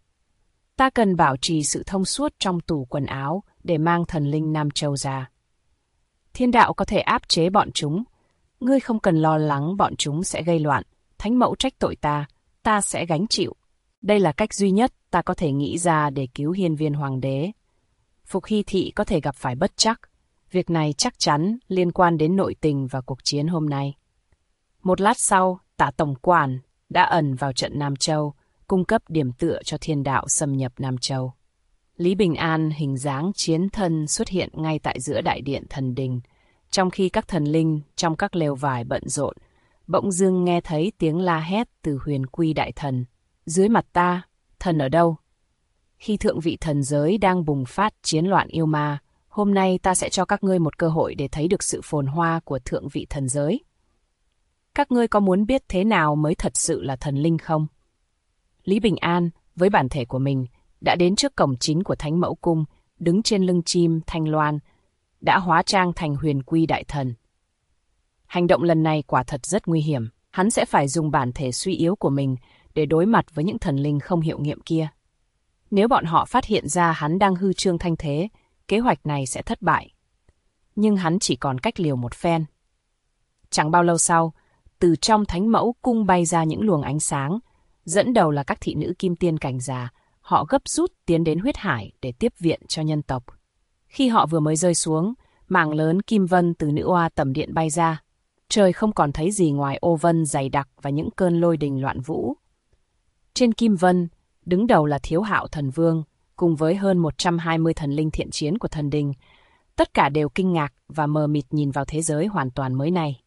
Ta cần bảo trì sự thông suốt trong tủ quần áo để mang thần linh Nam Châu ra. Thiên đạo có thể áp chế bọn chúng. Ngươi không cần lo lắng bọn chúng sẽ gây loạn. Thánh mẫu trách tội ta sẽ gánh chịu. Đây là cách duy nhất ta có thể nghĩ ra để cứu Hiên Viên Hoàng đế. Phục Hy Thị có thể gặp phải bất trắc. Việc này chắc chắn liên quan đến nội tình và cuộc chiến hôm nay. Một lát sau, Tạ Tổng Quản đã ẩn vào trận Nam Châu, cung cấp điểm tựa cho thiên đạo xâm nhập Nam Châu. Lý Bình An hình dáng chiến thân xuất hiện ngay tại giữa đại điện thần đình, trong khi các thần linh trong các lều vải bận rộn, bỗng dưng nghe thấy tiếng la hét từ Huyền Quy đại thần. Dưới mặt ta, thần ở đâu? Khi thượng vị thần giới đang bùng phát chiến loạn yêu ma, hôm nay ta sẽ cho các ngươi một cơ hội để thấy được sự phồn hoa của thượng vị thần giới. Các ngươi có muốn biết thế nào mới thật sự là thần linh không? Lý Bình An, với bản thể của mình, đã đến trước cổng chính của Thánh Mẫu Cung, đứng trên lưng chim Thanh Loan, đã hóa trang thành Huyền Quy đại thần. Hành động lần này quả thật rất nguy hiểm, hắn sẽ phải dùng bản thể suy yếu của mình để đối mặt với những thần linh không hiệu nghiệm kia. Nếu bọn họ phát hiện ra hắn đang hư trương thanh thế, kế hoạch này sẽ thất bại. Nhưng hắn chỉ còn cách liều một phen. Chẳng bao lâu sau, từ trong Thánh Mẫu Cung bay ra những luồng ánh sáng, dẫn đầu là các thị nữ kim tiên cảnh già, họ gấp rút tiến đến huyết hải để tiếp viện cho nhân tộc. Khi họ vừa mới rơi xuống, mảng lớn kim vân từ nữ oa tầm điện bay ra. Trời không còn thấy gì ngoài ô vân dày đặc và những cơn lôi đình loạn vũ. Trên kim vân, đứng đầu là Thiếu Hạo Thần Vương, cùng với hơn 120 thần linh thiện chiến của thần đình. Tất cả đều kinh ngạc và mờ mịt nhìn vào thế giới hoàn toàn mới này.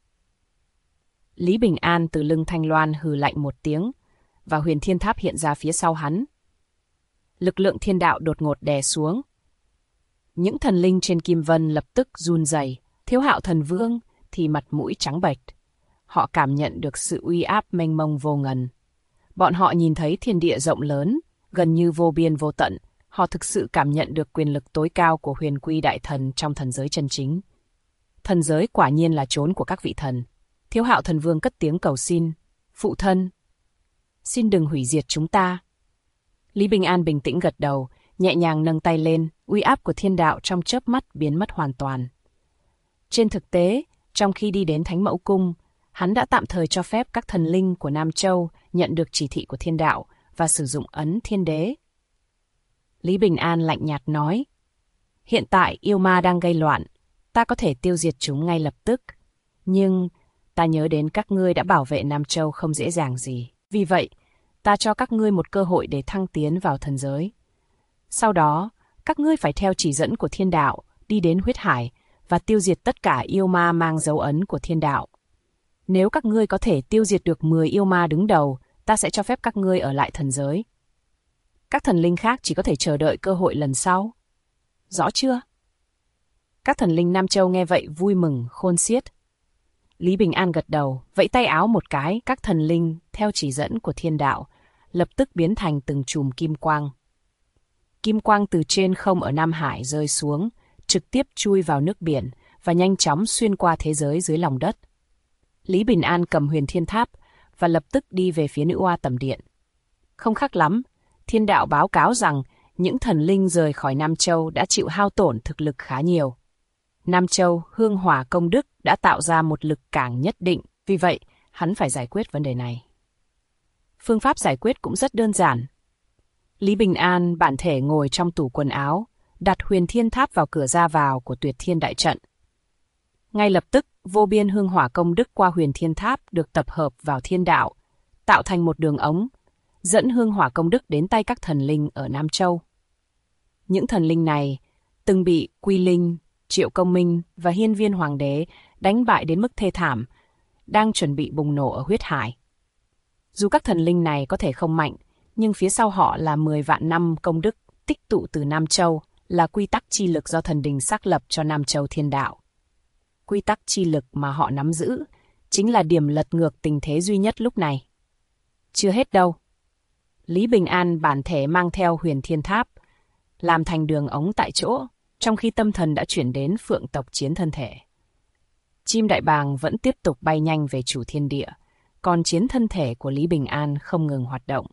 Lý Bình An từ lưng Thanh Loan hừ lạnh một tiếng, và Huyền Thiên Tháp hiện ra phía sau hắn. Lực lượng thiên đạo đột ngột đè xuống. Những thần linh trên kim vân lập tức run rẩy. Thiếu Hạo Thần Vương thì mặt mũi trắng bệch. Họ cảm nhận được sự uy áp mênh mông vô ngần. Bọn họ nhìn thấy thiên địa rộng lớn, gần như vô biên vô tận. Họ thực sự cảm nhận được quyền lực tối cao của Huyền Quy đại thần trong thần giới chân chính. Thần giới quả nhiên là chốn của các vị thần. Thiếu Hạo Thần Vương cất tiếng cầu xin. Phụ thân, xin đừng hủy diệt chúng ta. Lý Bình An bình tĩnh gật đầu, nhẹ nhàng nâng tay lên, uy áp của thiên đạo trong chớp mắt biến mất hoàn toàn. Trên thực tế, trong khi đi đến Thánh Mẫu Cung, hắn đã tạm thời cho phép các thần linh của Nam Châu nhận được chỉ thị của thiên đạo và sử dụng ấn thiên đế. Lý Bình An lạnh nhạt nói, hiện tại yêu ma đang gây loạn, ta có thể tiêu diệt chúng ngay lập tức. Nhưng ta nhớ đến các ngươi đã bảo vệ Nam Châu không dễ dàng gì. Vì vậy, ta cho các ngươi một cơ hội để thăng tiến vào thần giới. Sau đó, các ngươi phải theo chỉ dẫn của thiên đạo, đi đến huyết hải và tiêu diệt tất cả yêu ma mang dấu ấn của thiên đạo. Nếu các ngươi có thể tiêu diệt được 10 yêu ma đứng đầu, ta sẽ cho phép các ngươi ở lại thần giới. Các thần linh khác chỉ có thể chờ đợi cơ hội lần sau. Rõ chưa? Các thần linh Nam Châu nghe vậy vui mừng khôn xiết. Lý Bình An gật đầu, vẫy tay áo một cái, các thần linh theo chỉ dẫn của thiên đạo lập tức biến thành từng chùm kim quang. Kim quang từ trên không ở Nam Hải rơi xuống, trực tiếp chui vào nước biển và nhanh chóng xuyên qua thế giới dưới lòng đất. Lý Bình An cầm Huyền Thiên Tháp và lập tức đi về phía nữ oa tầm điện. Không khác lắm, thiên đạo báo cáo rằng những thần linh rời khỏi Nam Châu đã chịu hao tổn thực lực khá nhiều. Nam Châu, Hương Hỏa Công Đức đã tạo ra một lực cản nhất định, vì vậy hắn phải giải quyết vấn đề này. Phương pháp giải quyết cũng rất đơn giản. Lý Bình An bản thể ngồi trong tủ quần áo, đặt Huyền Thiên Tháp vào cửa ra vào của Tuyệt Thiên Đại Trận. Ngay lập tức, vô biên hương hỏa công đức qua Huyền Thiên Tháp được tập hợp vào thiên đạo, tạo thành một đường ống, dẫn hương hỏa công đức đến tay các thần linh ở Nam Châu. Những thần linh này từng bị Quy Linh, Triệu Công Minh và Hiên Viên Hoàng đế đánh bại đến mức thê thảm, đang chuẩn bị bùng nổ ở huyết hải. Dù các thần linh này có thể không mạnh, nhưng phía sau họ là 10 vạn năm công đức tích tụ từ Nam Châu, là quy tắc chi lực do thần đình xác lập cho Nam Châu thiên đạo. Quy tắc chi lực mà họ nắm giữ chính là điểm lật ngược tình thế duy nhất lúc này. Chưa hết đâu. Lý Bình An bản thể mang theo Huyền Thiên Tháp, làm thành đường ống tại chỗ, trong khi tâm thần đã chuyển đến Phượng tộc chiến thân thể. Chim đại bàng vẫn tiếp tục bay nhanh về chủ thiên địa, còn chiến thân thể của Lý Bình An không ngừng hoạt động.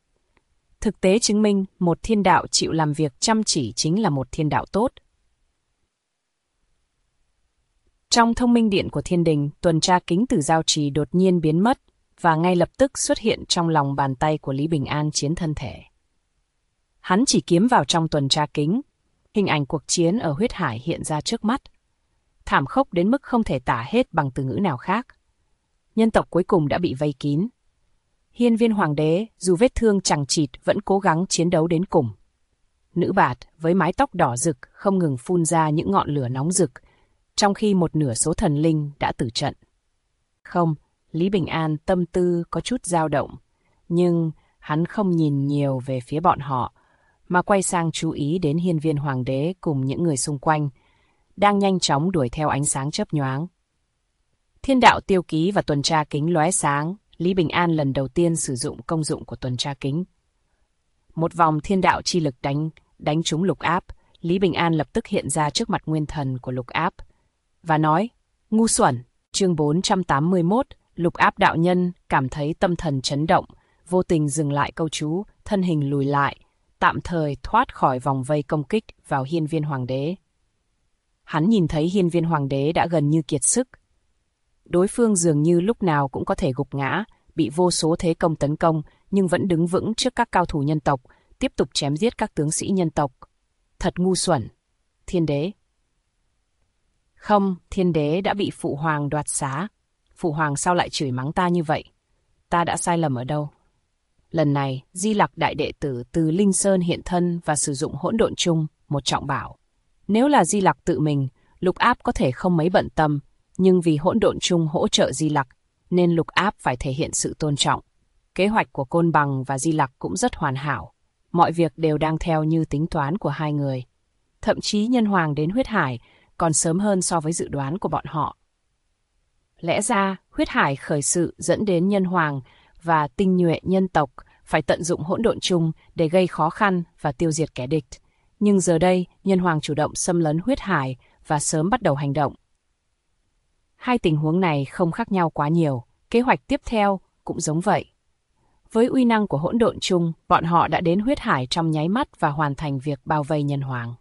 Thực tế chứng minh một thiên đạo chịu làm việc chăm chỉ chính là một thiên đạo tốt. Trong thông minh điện của thiên đình, tuần tra kính từ giao trì đột nhiên biến mất và ngay lập tức xuất hiện trong lòng bàn tay của Lý Bình An chiến thân thể. Hắn chỉ kiếm vào trong tuần tra kính, hình ảnh cuộc chiến ở huyết hải hiện ra trước mắt. Thảm khốc đến mức không thể tả hết bằng từ ngữ nào khác. Nhân tộc cuối cùng đã bị vây kín. Hiên viên hoàng đế, dù vết thương chằng chịt vẫn cố gắng chiến đấu đến cùng. Nữ bạt với mái tóc đỏ rực không ngừng phun ra những ngọn lửa nóng rực, trong khi một nửa số thần linh đã tử trận. Không, Lý Bình An tâm tư có chút dao động, nhưng hắn không nhìn nhiều về phía bọn họ, mà quay sang chú ý đến hiên viên hoàng đế cùng những người xung quanh, đang nhanh chóng đuổi theo ánh sáng chớp nhoáng. Thiên đạo tiêu ký và tuần tra kính lóe sáng, Lý Bình An lần đầu tiên sử dụng công dụng của tuần tra kính. Một vòng thiên đạo chi lực đánh trúng Lục Áp, Lý Bình An lập tức hiện ra trước mặt nguyên thần của Lục Áp và nói: "Ngu xuẩn." Chương 481, Lục Áp đạo nhân cảm thấy tâm thần chấn động, vô tình dừng lại câu chú, thân hình lùi lại, tạm thời thoát khỏi vòng vây công kích vào hiên viên hoàng đế. Hắn nhìn thấy hiên viên hoàng đế đã gần như kiệt sức. Đối phương dường như lúc nào cũng có thể gục ngã, bị vô số thế công tấn công, nhưng vẫn đứng vững trước các cao thủ nhân tộc, tiếp tục chém giết các tướng sĩ nhân tộc. Thật ngu xuẩn. Thiên đế. Không, thiên đế đã bị phụ hoàng đoạt xá. Phụ hoàng sao lại chửi mắng ta như vậy? Ta đã sai lầm ở đâu? Lần này, Di Lặc đại đệ tử từ Linh Sơn hiện thân và sử dụng hỗn độn chung, một trọng bảo. Nếu là Di Lặc tự mình, Lục Áp có thể không mấy bận tâm, nhưng vì hỗn độn chung hỗ trợ Di Lặc, nên Lục Áp phải thể hiện sự tôn trọng. Kế hoạch của Côn Bằng và Di Lặc cũng rất hoàn hảo. Mọi việc đều đang theo như tính toán của hai người. Thậm chí Nhân Hoàng đến Huyết Hải còn sớm hơn so với dự đoán của bọn họ. Lẽ ra, Huyết Hải khởi sự dẫn đến Nhân Hoàng và tinh nhuệ nhân tộc phải tận dụng hỗn độn chung để gây khó khăn và tiêu diệt kẻ địch. Nhưng giờ đây, Nhân Hoàng chủ động xâm lấn Huyết Hải và sớm bắt đầu hành động. Hai tình huống này không khác nhau quá nhiều, kế hoạch tiếp theo cũng giống vậy. Với uy năng của hỗn độn chung, bọn họ đã đến Huyết Hải trong nháy mắt và hoàn thành việc bao vây Nhân Hoàng.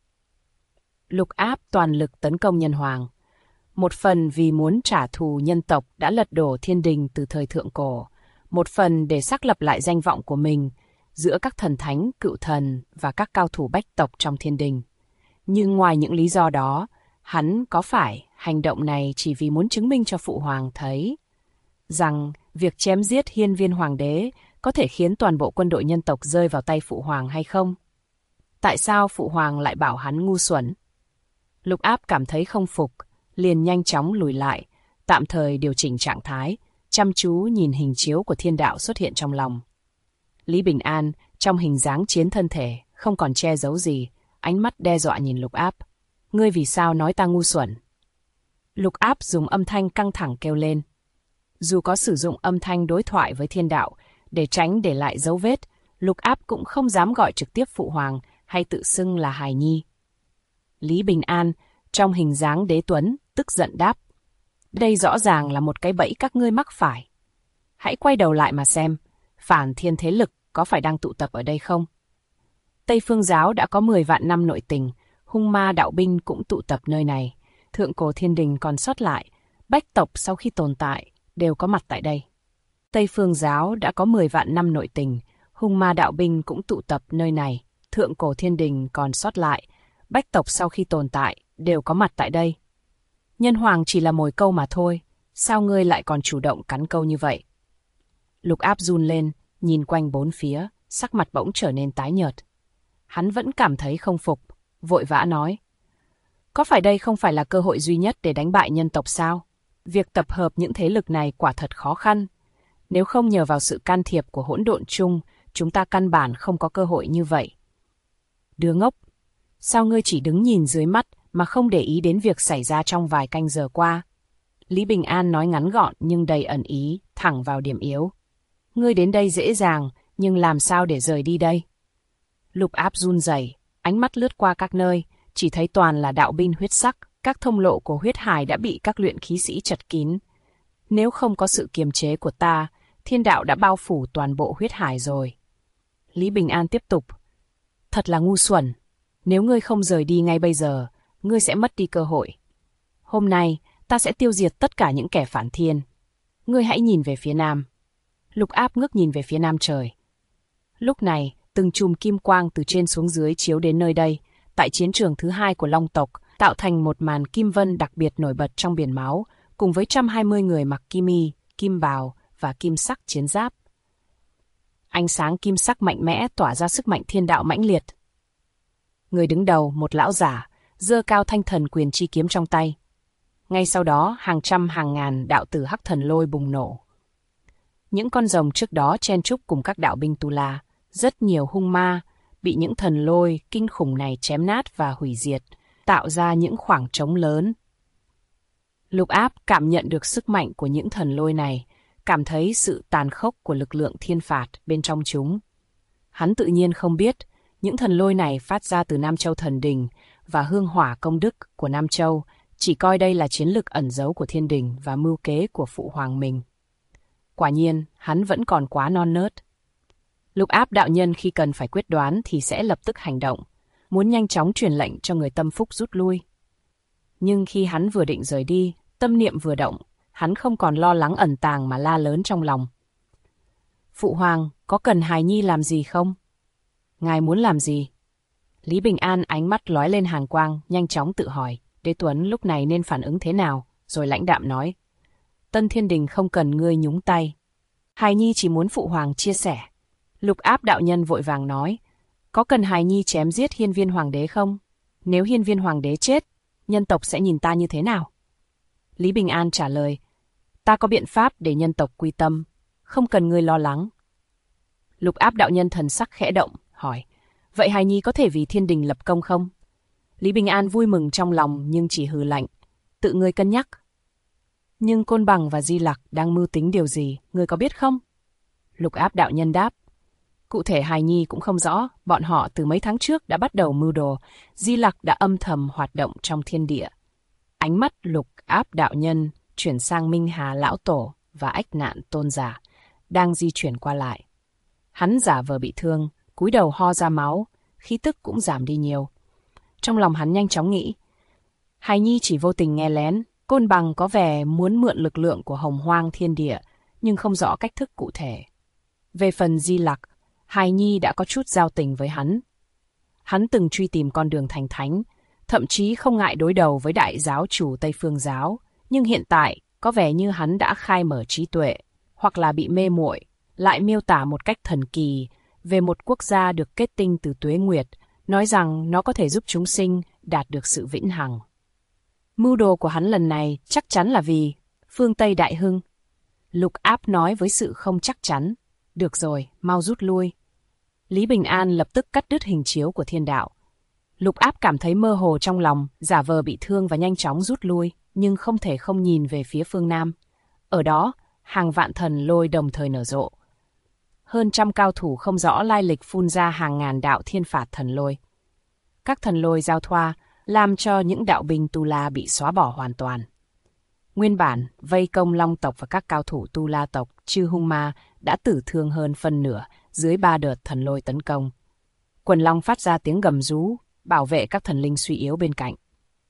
Lục Áp toàn lực tấn công Nhân Hoàng. Một phần vì muốn trả thù nhân tộc đã lật đổ thiên đình từ thời thượng cổ, một phần để xác lập lại danh vọng của mình giữa các thần thánh, cựu thần và các cao thủ bách tộc trong thiên đình. Nhưng ngoài những lý do đó, hắn có phải hành động này chỉ vì muốn chứng minh cho Phụ Hoàng thấy rằng việc chém giết hiên viên hoàng đế có thể khiến toàn bộ quân đội nhân tộc rơi vào tay Phụ Hoàng hay không? Tại sao Phụ Hoàng lại bảo hắn ngu xuẩn? Lục Áp cảm thấy không phục, liền nhanh chóng lùi lại, tạm thời điều chỉnh trạng thái, chăm chú nhìn hình chiếu của thiên đạo xuất hiện trong lòng. Lý Bình An, trong hình dáng chiến thân thể, không còn che giấu gì, ánh mắt đe dọa nhìn Lục Áp. Ngươi vì sao nói ta ngu xuẩn? Lục Áp dùng âm thanh căng thẳng kêu lên. Dù có sử dụng âm thanh đối thoại với thiên đạo để tránh để lại dấu vết, Lục Áp cũng không dám gọi trực tiếp Phụ Hoàng hay tự xưng là hài nhi. Lý Bình An, trong hình dáng đế tuấn, tức giận đáp. Đây rõ ràng là một cái bẫy các ngươi mắc phải. Hãy quay đầu lại mà xem, phản thiên thế lực có phải đang tụ tập ở đây không? Tây Phương Giáo đã có 10 vạn năm nội tình, hung ma đạo binh cũng tụ tập nơi này. Thượng cổ thiên đình còn sót lại, bách tộc sau khi tồn tại đều có mặt tại đây. Tây Phương Giáo đã có 10 vạn năm nội tình, hung ma đạo binh cũng tụ tập nơi này. Thượng cổ thiên đình còn sót lại, bách tộc sau khi tồn tại đều có mặt tại đây. Nhân Hoàng chỉ là mồi câu mà thôi, sao ngươi lại còn chủ động cắn câu như vậy? Lục Áp run lên, nhìn quanh bốn phía, sắc mặt bỗng trở nên tái nhợt. Hắn vẫn cảm thấy không phục, vội vã nói. Có phải đây không phải là cơ hội duy nhất để đánh bại nhân tộc sao? Việc tập hợp những thế lực này quả thật khó khăn. Nếu không nhờ vào sự can thiệp của hỗn độn chung, chúng ta căn bản không có cơ hội như vậy. Đứa ngốc, sao ngươi chỉ đứng nhìn dưới mắt mà không để ý đến việc xảy ra trong vài canh giờ qua? Lý Bình An nói ngắn gọn nhưng đầy ẩn ý, thẳng vào điểm yếu. Ngươi đến đây dễ dàng, nhưng làm sao để rời đi đây? Lục Áp run rẩy, ánh mắt lướt qua các nơi, chỉ thấy toàn là đạo binh huyết sắc, các thông lộ của huyết hải đã bị các luyện khí sĩ chật kín. Nếu không có sự kiềm chế của ta, thiên đạo đã bao phủ toàn bộ huyết hải rồi. Lý Bình An tiếp tục. Thật là ngu xuẩn. Nếu ngươi không rời đi ngay bây giờ, ngươi sẽ mất đi cơ hội. Hôm nay, ta sẽ tiêu diệt tất cả những kẻ phản thiên. Ngươi hãy nhìn về phía nam. Lục Áp ngước nhìn về phía nam trời. Lúc này, từng chùm kim quang từ trên xuống dưới chiếu đến nơi đây, tại chiến trường thứ 2 của Long tộc, tạo thành một màn kim vân đặc biệt nổi bật trong biển máu, cùng với 120 người mặc kim y, kim bào và kim sắc chiến giáp. Ánh sáng kim sắc mạnh mẽ tỏa ra sức mạnh thiên đạo mãnh liệt. Người đứng đầu, một lão giả, giơ cao thanh thần quyền chi kiếm trong tay. Ngay sau đó, hàng trăm hàng ngàn đạo tử hắc thần lôi bùng nổ. Những con rồng trước đó chen chúc cùng các đạo binh Tu La, rất nhiều hung ma, bị những thần lôi kinh khủng này chém nát và hủy diệt, tạo ra những khoảng trống lớn. Lục Áp cảm nhận được sức mạnh của những thần lôi này, cảm thấy sự tàn khốc của lực lượng thiên phạt bên trong chúng. Hắn tự nhiên không biết, những thần lôi này phát ra từ Nam Châu Thần Đình và hương hỏa công đức của Nam Châu, chỉ coi đây là chiến lực ẩn giấu của thiên đình và mưu kế của phụ hoàng mình. Quả nhiên, hắn vẫn còn quá non nớt. Lục Áp đạo nhân khi cần phải quyết đoán thì sẽ lập tức hành động, muốn nhanh chóng truyền lệnh cho người tâm phúc rút lui. Nhưng khi hắn vừa định rời đi, tâm niệm vừa động, hắn không còn lo lắng ẩn tàng mà la lớn trong lòng. Phụ hoàng, có cần hài nhi làm gì không? Ngài muốn làm gì? Lý Bình An ánh mắt lóe lên hàn quang, nhanh chóng tự hỏi, Đế Tuấn lúc này nên phản ứng thế nào, rồi lãnh đạm nói. Tân Thiên Đình không cần ngươi nhúng tay. Hài nhi chỉ muốn phụ hoàng chia sẻ. Lục Áp đạo nhân vội vàng nói, có cần hài nhi chém giết hiên viên hoàng đế không? Nếu hiên viên hoàng đế chết, nhân tộc sẽ nhìn ta như thế nào? Lý Bình An trả lời, ta có biện pháp để nhân tộc quy tâm, không cần ngươi lo lắng. Lục Áp đạo nhân thần sắc khẽ động, hỏi, vậy hài nhi có thể vì thiên đình lập công không? Lý Bình An vui mừng trong lòng nhưng chỉ hừ lạnh, tự ngươi cân nhắc. Nhưng Côn Bằng và Di Lặc đang mưu tính điều gì, ngươi có biết không? Lục Áp đạo nhân đáp, cụ thể hài nhi cũng không rõ, bọn họ từ mấy tháng trước đã bắt đầu mưu đồ, Di Lặc đã âm thầm hoạt động trong thiên địa. Ánh mắt Lục Áp đạo nhân chuyển sang Minh Hà lão tổ và Ách Nạn tôn giả, đang di chuyển qua lại. Hắn giả vờ bị thương, cúi đầu ho ra máu, khí tức cũng giảm đi nhiều. Trong lòng hắn nhanh chóng nghĩ, hài nhi chỉ vô tình nghe lén, Côn Bằng có vẻ muốn mượn lực lượng của Hồng Hoang thiên địa, nhưng không rõ cách thức cụ thể. Về phần Di Lặc, hài nhi đã có chút giao tình với hắn. Hắn từng truy tìm con đường thành thánh, thậm chí không ngại đối đầu với đại giáo chủ Tây Phương giáo, nhưng hiện tại có vẻ như hắn đã khai mở trí tuệ, hoặc là bị mê muội, lại miêu tả một cách thần kỳ về một quốc gia được kết tinh từ tuế nguyệt, nói rằng nó có thể giúp chúng sinh đạt được sự vĩnh hằng. Mưu đồ của hắn lần này chắc chắn là vì phương Tây đại hưng. Lục Áp nói với sự không chắc chắn, được rồi, mau rút lui. Lý Bình An lập tức cắt đứt hình chiếu của thiên đạo. Lục Áp cảm thấy mơ hồ trong lòng, giả vờ bị thương và nhanh chóng rút lui, nhưng không thể không nhìn về phía phương Nam. Ở đó, hàng vạn thần lôi đồng thời nở rộ. Hơn trăm cao thủ không rõ lai lịch phun ra hàng ngàn đạo thiên phạt thần lôi. Các thần lôi giao thoa, làm cho những đạo binh Tu La bị xóa bỏ hoàn toàn. Nguyên bản, vây công Long tộc và các cao thủ Tu La tộc, Chư Hung Ma đã tử thương hơn phân nửa dưới 3 đợt thần lôi tấn công. Quần Long phát ra tiếng gầm rú, bảo vệ các thần linh suy yếu bên cạnh.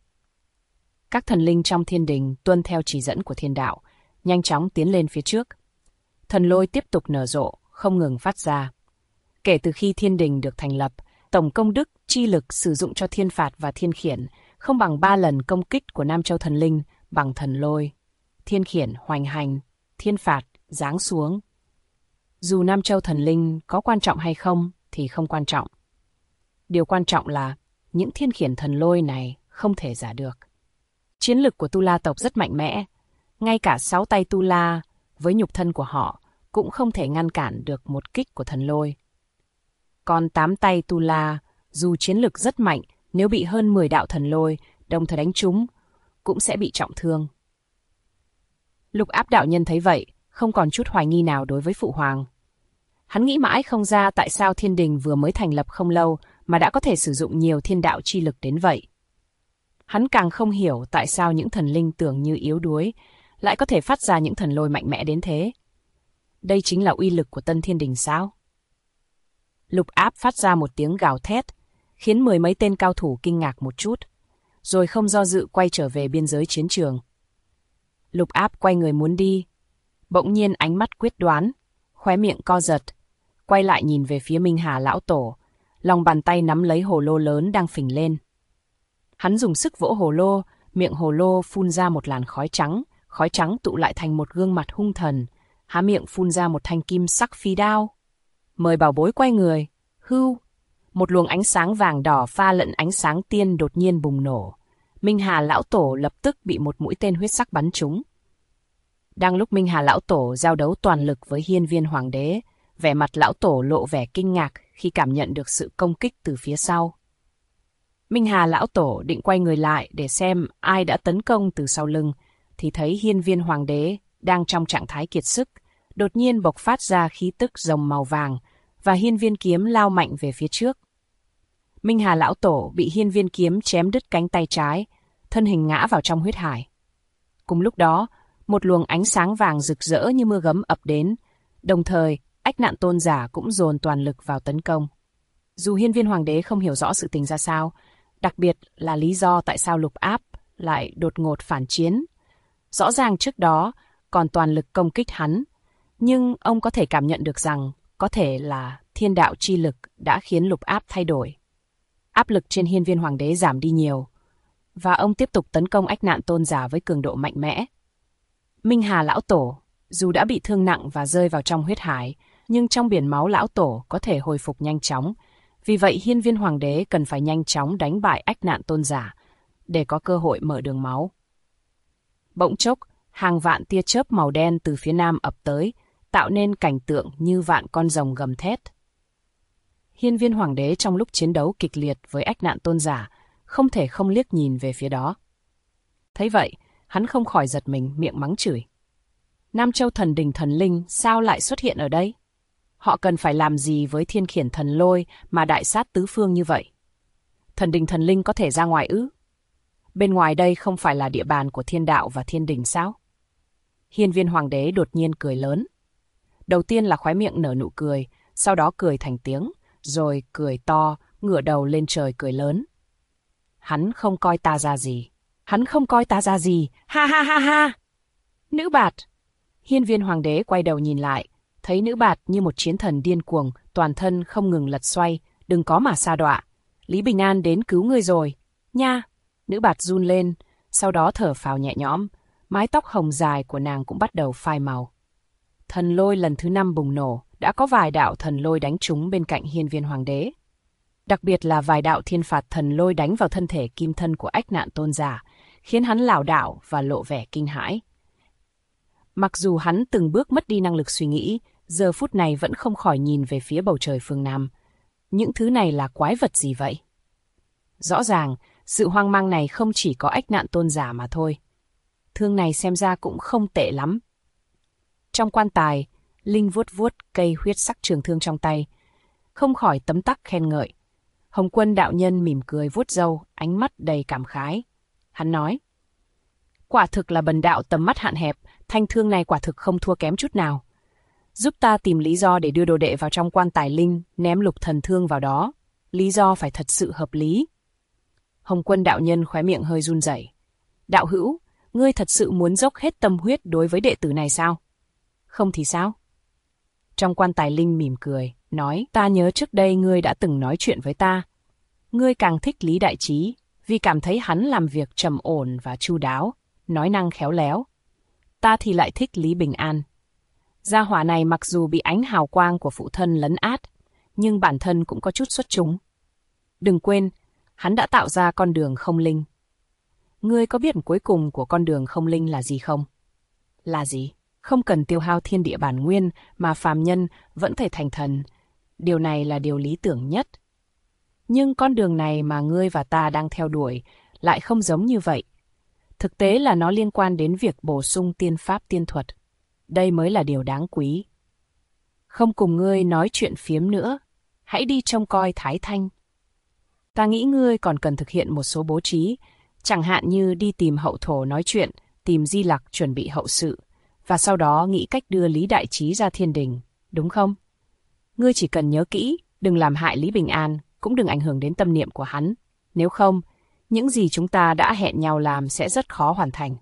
Các thần linh trong thiên đình tuân theo chỉ dẫn của thiên đạo, nhanh chóng tiến lên phía trước. Thần lôi tiếp tục nở rộ, không ngừng phát ra. Kể từ khi thiên đình được thành lập, tổng công đức, chi lực sử dụng cho thiên phạt và thiên khiển không bằng 3 lần công kích của Nam Châu thần linh bằng thần lôi. Thiên khiển hoành hành, thiên phạt giáng xuống. Dù Nam Châu thần linh có quan trọng hay không thì không quan trọng. Điều quan trọng là những thiên khiển thần lôi này không thể giả được. Chiến lực của Tu La tộc rất mạnh mẽ. Ngay cả 6 tay Tu La với nhục thân của họ cũng không thể ngăn cản được một kích của thần lôi. Còn 8 tay Tu La, dù chiến lực rất mạnh, nếu bị hơn 10 đạo thần lôi đồng thời đánh trúng, cũng sẽ bị trọng thương. Lục Áp đạo nhân thấy vậy, không còn chút hoài nghi nào đối với phụ hoàng. Hắn nghĩ mãi không ra tại sao thiên đình vừa mới thành lập không lâu mà đã có thể sử dụng nhiều thiên đạo chi lực đến vậy. Hắn càng không hiểu tại sao những thần linh tưởng như yếu đuối lại có thể phát ra những thần lôi mạnh mẽ đến thế. Đây chính là uy lực của Tân Thiên Đình sao? Lục Áp phát ra một tiếng gào thét, khiến 10 mấy tên cao thủ kinh ngạc một chút, rồi không do dự quay trở về biên giới chiến trường. Lục Áp quay người muốn đi, bỗng nhiên ánh mắt quyết đoán, khóe miệng co giật, quay lại nhìn về phía Minh Hà lão tổ, lòng bàn tay nắm lấy hồ lô lớn đang phình lên. Hắn dùng sức vỗ hồ lô, miệng hồ lô phun ra một làn khói trắng, khói trắng tụ lại thành một gương mặt hung thần, há miệng phun ra một thanh kim sắc phi đao. Mời bảo bối quay người. Hưu, một luồng ánh sáng vàng đỏ pha lẫn ánh sáng tiên đột nhiên bùng nổ. Minh Hà lão tổ lập tức bị một mũi tên huyết sắc bắn trúng. Đang lúc Minh Hà lão tổ giao đấu toàn lực với Hiên Viên Hoàng đế, vẻ mặt lão tổ lộ vẻ kinh ngạc khi cảm nhận được sự công kích từ phía sau. Minh Hà lão tổ định quay người lại để xem ai đã tấn công từ sau lưng, thì thấy Hiên Viên Hoàng đế đang trong trạng thái kiệt sức, đột nhiên bộc phát ra khí tức rồng màu vàng, và hiên viên kiếm lao mạnh về phía trước. Minh Hà lão tổ bị hiên viên kiếm chém đứt cánh tay trái, thân hình ngã vào trong huyết hải. Cùng lúc đó, một luồng ánh sáng vàng rực rỡ như mưa gấm ập đến, đồng thời Ách Nạn tôn giả cũng dồn toàn lực vào tấn công. Dù hiên viên hoàng đế không hiểu rõ sự tình ra sao, đặc biệt là lý do tại sao Lục Áp lại đột ngột phản chiến. Rõ ràng trước đó còn toàn lực công kích hắn, nhưng ông có thể cảm nhận được rằng có thể là thiên đạo chi lực đã khiến Lục Áp thay đổi. Áp lực trên hiên viên hoàng đế giảm đi nhiều, và ông tiếp tục tấn công Ách Nạn tôn giả với cường độ mạnh mẽ. Minh Hà lão tổ, dù đã bị thương nặng và rơi vào trong huyết hải, nhưng trong biển máu lão tổ có thể hồi phục nhanh chóng. Vì vậy hiên viên hoàng đế cần phải nhanh chóng đánh bại Ách Nạn tôn giả để có cơ hội mở đường máu. Bỗng chốc, hàng vạn tia chớp màu đen từ phía nam ập tới, tạo nên cảnh tượng như vạn con rồng gầm thét. Hiên viên hoàng đế trong lúc chiến đấu kịch liệt với Ách Nạn tôn giả, không thể không liếc nhìn về phía đó. Thấy vậy, hắn không khỏi giật mình, miệng mắng chửi. Nam Châu thần đình thần linh sao lại xuất hiện ở đây? Họ cần phải làm gì với thiên khiển thần lôi mà đại sát tứ phương như vậy? Thần đình thần linh có thể ra ngoài ư? Bên ngoài đây không phải là địa bàn của thiên đạo và thiên đình sao? Hiên viên hoàng đế đột nhiên cười lớn. Đầu tiên là khóe miệng nở nụ cười, sau đó cười thành tiếng, rồi cười to, ngửa đầu lên trời cười lớn. Hắn không coi ta ra gì. Hắn không coi ta ra gì. Ha ha ha ha! Nữ bạt! Hiên viên hoàng đế quay đầu nhìn lại, thấy nữ bạt như một chiến thần điên cuồng, toàn thân không ngừng lật xoay, đừng có mà sa đọa. Lý Bình An đến cứu ngươi rồi. Nha! Nữ bạt run lên, sau đó thở phào nhẹ nhõm, mái tóc hồng dài của nàng cũng bắt đầu phai màu. Thần lôi lần thứ 5 bùng nổ, đã có vài đạo thần lôi đánh trúng bên cạnh hiên viên hoàng đế. Đặc biệt là vài đạo thiên phạt thần lôi đánh vào thân thể kim thân của Ách Nạn tôn giả, khiến hắn lảo đảo và lộ vẻ kinh hãi. Mặc dù hắn từng bước mất đi năng lực suy nghĩ, giờ phút này vẫn không khỏi nhìn về phía bầu trời phương Nam. Những thứ này là quái vật gì vậy? Rõ ràng, sự hoang mang này không chỉ có Ách Nạn tôn giả mà thôi. Thương này xem ra cũng không tệ lắm. Trong quan tài, Linh vuốt vuốt cây huyết sắc trường thương trong tay, không khỏi tấm tắc khen ngợi. Hồng Quân đạo nhân mỉm cười vuốt râu, ánh mắt đầy cảm khái. Hắn nói, quả thực là bần đạo tầm mắt hạn hẹp, thanh thương này quả thực không thua kém chút nào. Giúp ta tìm lý do để đưa đồ đệ vào trong quan tài linh, ném lục thần thương vào đó. Lý do phải thật sự hợp lý. Hồng Quân đạo nhân khóe miệng hơi run rẩy. Đạo hữu, ngươi thật sự muốn dốc hết tâm huyết đối với đệ tử này sao? Không thì sao? Trong quan tài linh mỉm cười, nói, ta nhớ trước đây ngươi đã từng nói chuyện với ta. Ngươi càng thích Lý Đại Trí, vì cảm thấy hắn làm việc trầm ổn và chu đáo, nói năng khéo léo. Ta thì lại thích Lý Bình An. Gia hỏa này mặc dù bị ánh hào quang của phụ thân lấn át, nhưng bản thân cũng có chút xuất chúng. Đừng quên, hắn đã tạo ra con đường không linh. Ngươi có biết cuối cùng của con đường không linh là gì không? Là gì? Không cần tiêu hao thiên địa bản nguyên mà phàm nhân vẫn thể thành thần. Điều này là điều lý tưởng nhất. Nhưng con đường này mà ngươi và ta đang theo đuổi lại không giống như vậy. Thực tế là nó liên quan đến việc bổ sung tiên pháp tiên thuật. Đây mới là điều đáng quý. Không cùng ngươi nói chuyện phiếm nữa. Hãy đi trông coi Thái Thanh. Ta nghĩ ngươi còn cần thực hiện một số bố trí, chẳng hạn như đi tìm hậu thổ nói chuyện, tìm Di Lặc chuẩn bị hậu sự, và sau đó nghĩ cách đưa Lý Đại Trí ra thiên đình, đúng không? Ngươi chỉ cần nhớ kỹ, đừng làm hại Lý Bình An, cũng đừng ảnh hưởng đến tâm niệm của hắn. Nếu không, những gì chúng ta đã hẹn nhau làm sẽ rất khó hoàn thành.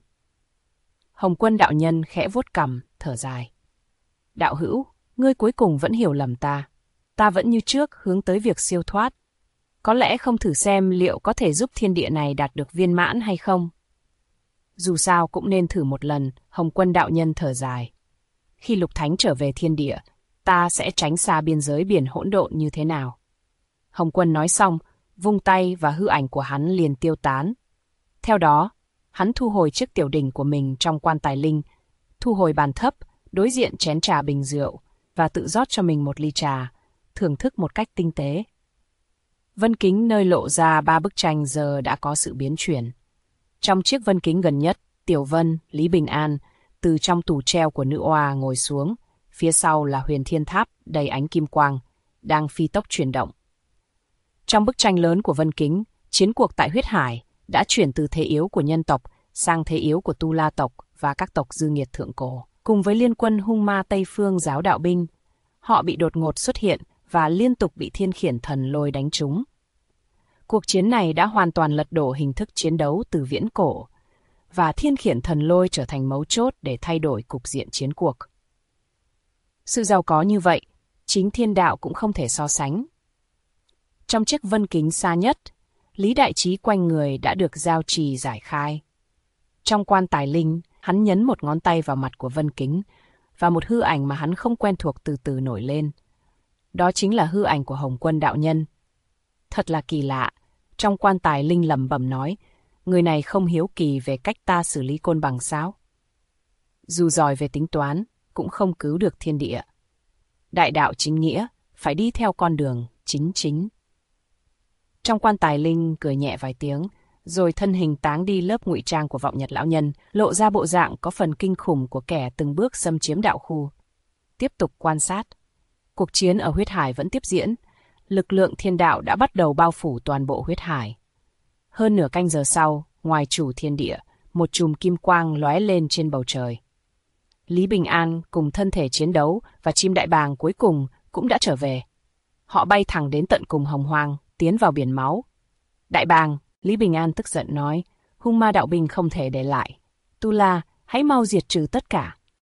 Hồng Quân đạo nhân khẽ vuốt cằm, thở dài. Đạo hữu, ngươi cuối cùng vẫn hiểu lầm ta. Ta vẫn như trước hướng tới việc siêu thoát. Có lẽ không thử xem liệu có thể giúp thiên địa này đạt được viên mãn hay không? Dù sao cũng nên thử một lần, Hồng Quân đạo nhân thở dài. Khi Lục Thánh trở về thiên địa, ta sẽ tránh xa biên giới biển hỗn độn như thế nào? Hồng Quân nói xong, vung tay và hư ảnh của hắn liền tiêu tán. Theo đó, hắn thu hồi chiếc tiểu đỉnh của mình trong quan tài linh, thu hồi bàn thấp, đối diện chén trà bình rượu và tự rót cho mình một ly trà, thưởng thức một cách tinh tế. Vân kính nơi lộ ra 3 bức tranh giờ đã có sự biến chuyển. Trong chiếc vân kính gần nhất, Tiểu Vân, Lý Bình An, từ trong tủ treo của nữ oa ngồi xuống, phía sau là Huyền Thiên Tháp đầy ánh kim quang, đang phi tốc chuyển động. Trong bức tranh lớn của vân kính, chiến cuộc tại Huyết Hải đã chuyển từ thế yếu của nhân tộc sang thế yếu của Tu La tộc và các tộc dư nghiệt thượng cổ. Cùng với liên quân hung ma Tây Phương giáo đạo binh, họ bị đột ngột xuất hiện và liên tục bị thiên khiển thần lôi đánh trúng. Cuộc chiến này đã hoàn toàn lật đổ hình thức chiến đấu từ viễn cổ, và thiên khiển thần lôi trở thành mấu chốt để thay đổi cục diện chiến cuộc. Sự giàu có như vậy, chính thiên đạo cũng không thể so sánh. Trong chiếc vân kính xa nhất, Lý Đại Trí quanh người đã được giao trì giải khai. Trong quan tài linh, hắn nhấn một ngón tay vào mặt của vân kính, và một hư ảnh mà hắn không quen thuộc từ từ nổi lên. Đó chính là hư ảnh của Hồng Quân đạo nhân. Thật là kỳ lạ, trong quan tài linh lẩm bẩm nói, người này không hiếu kỳ về cách ta xử lý côn bằng sao? Dù giỏi về tính toán, cũng không cứu được thiên địa. Đại đạo chính nghĩa, phải đi theo con đường chính. Trong quan tài linh cười nhẹ vài tiếng, rồi thân hình táng đi lớp ngụy trang của Vọng Nhật lão nhân, lộ ra bộ dạng có phần kinh khủng của kẻ từng bước xâm chiếm đạo khu. Tiếp tục quan sát. Cuộc chiến ở Huyết Hải vẫn tiếp diễn, lực lượng thiên đạo đã bắt đầu bao phủ toàn bộ Huyết Hải. Hơn nửa canh giờ sau, ngoài chủ thiên địa, một chùm kim quang lóe lên trên bầu trời. Lý Bình An cùng thân thể chiến đấu và chim đại bàng cuối cùng cũng đã trở về. Họ bay thẳng đến tận cùng Hồng Hoang, tiến vào biển máu. Đại bàng, Lý Bình An tức giận nói, hung ma đạo binh không thể để lại. Tu La, hãy mau diệt trừ tất cả.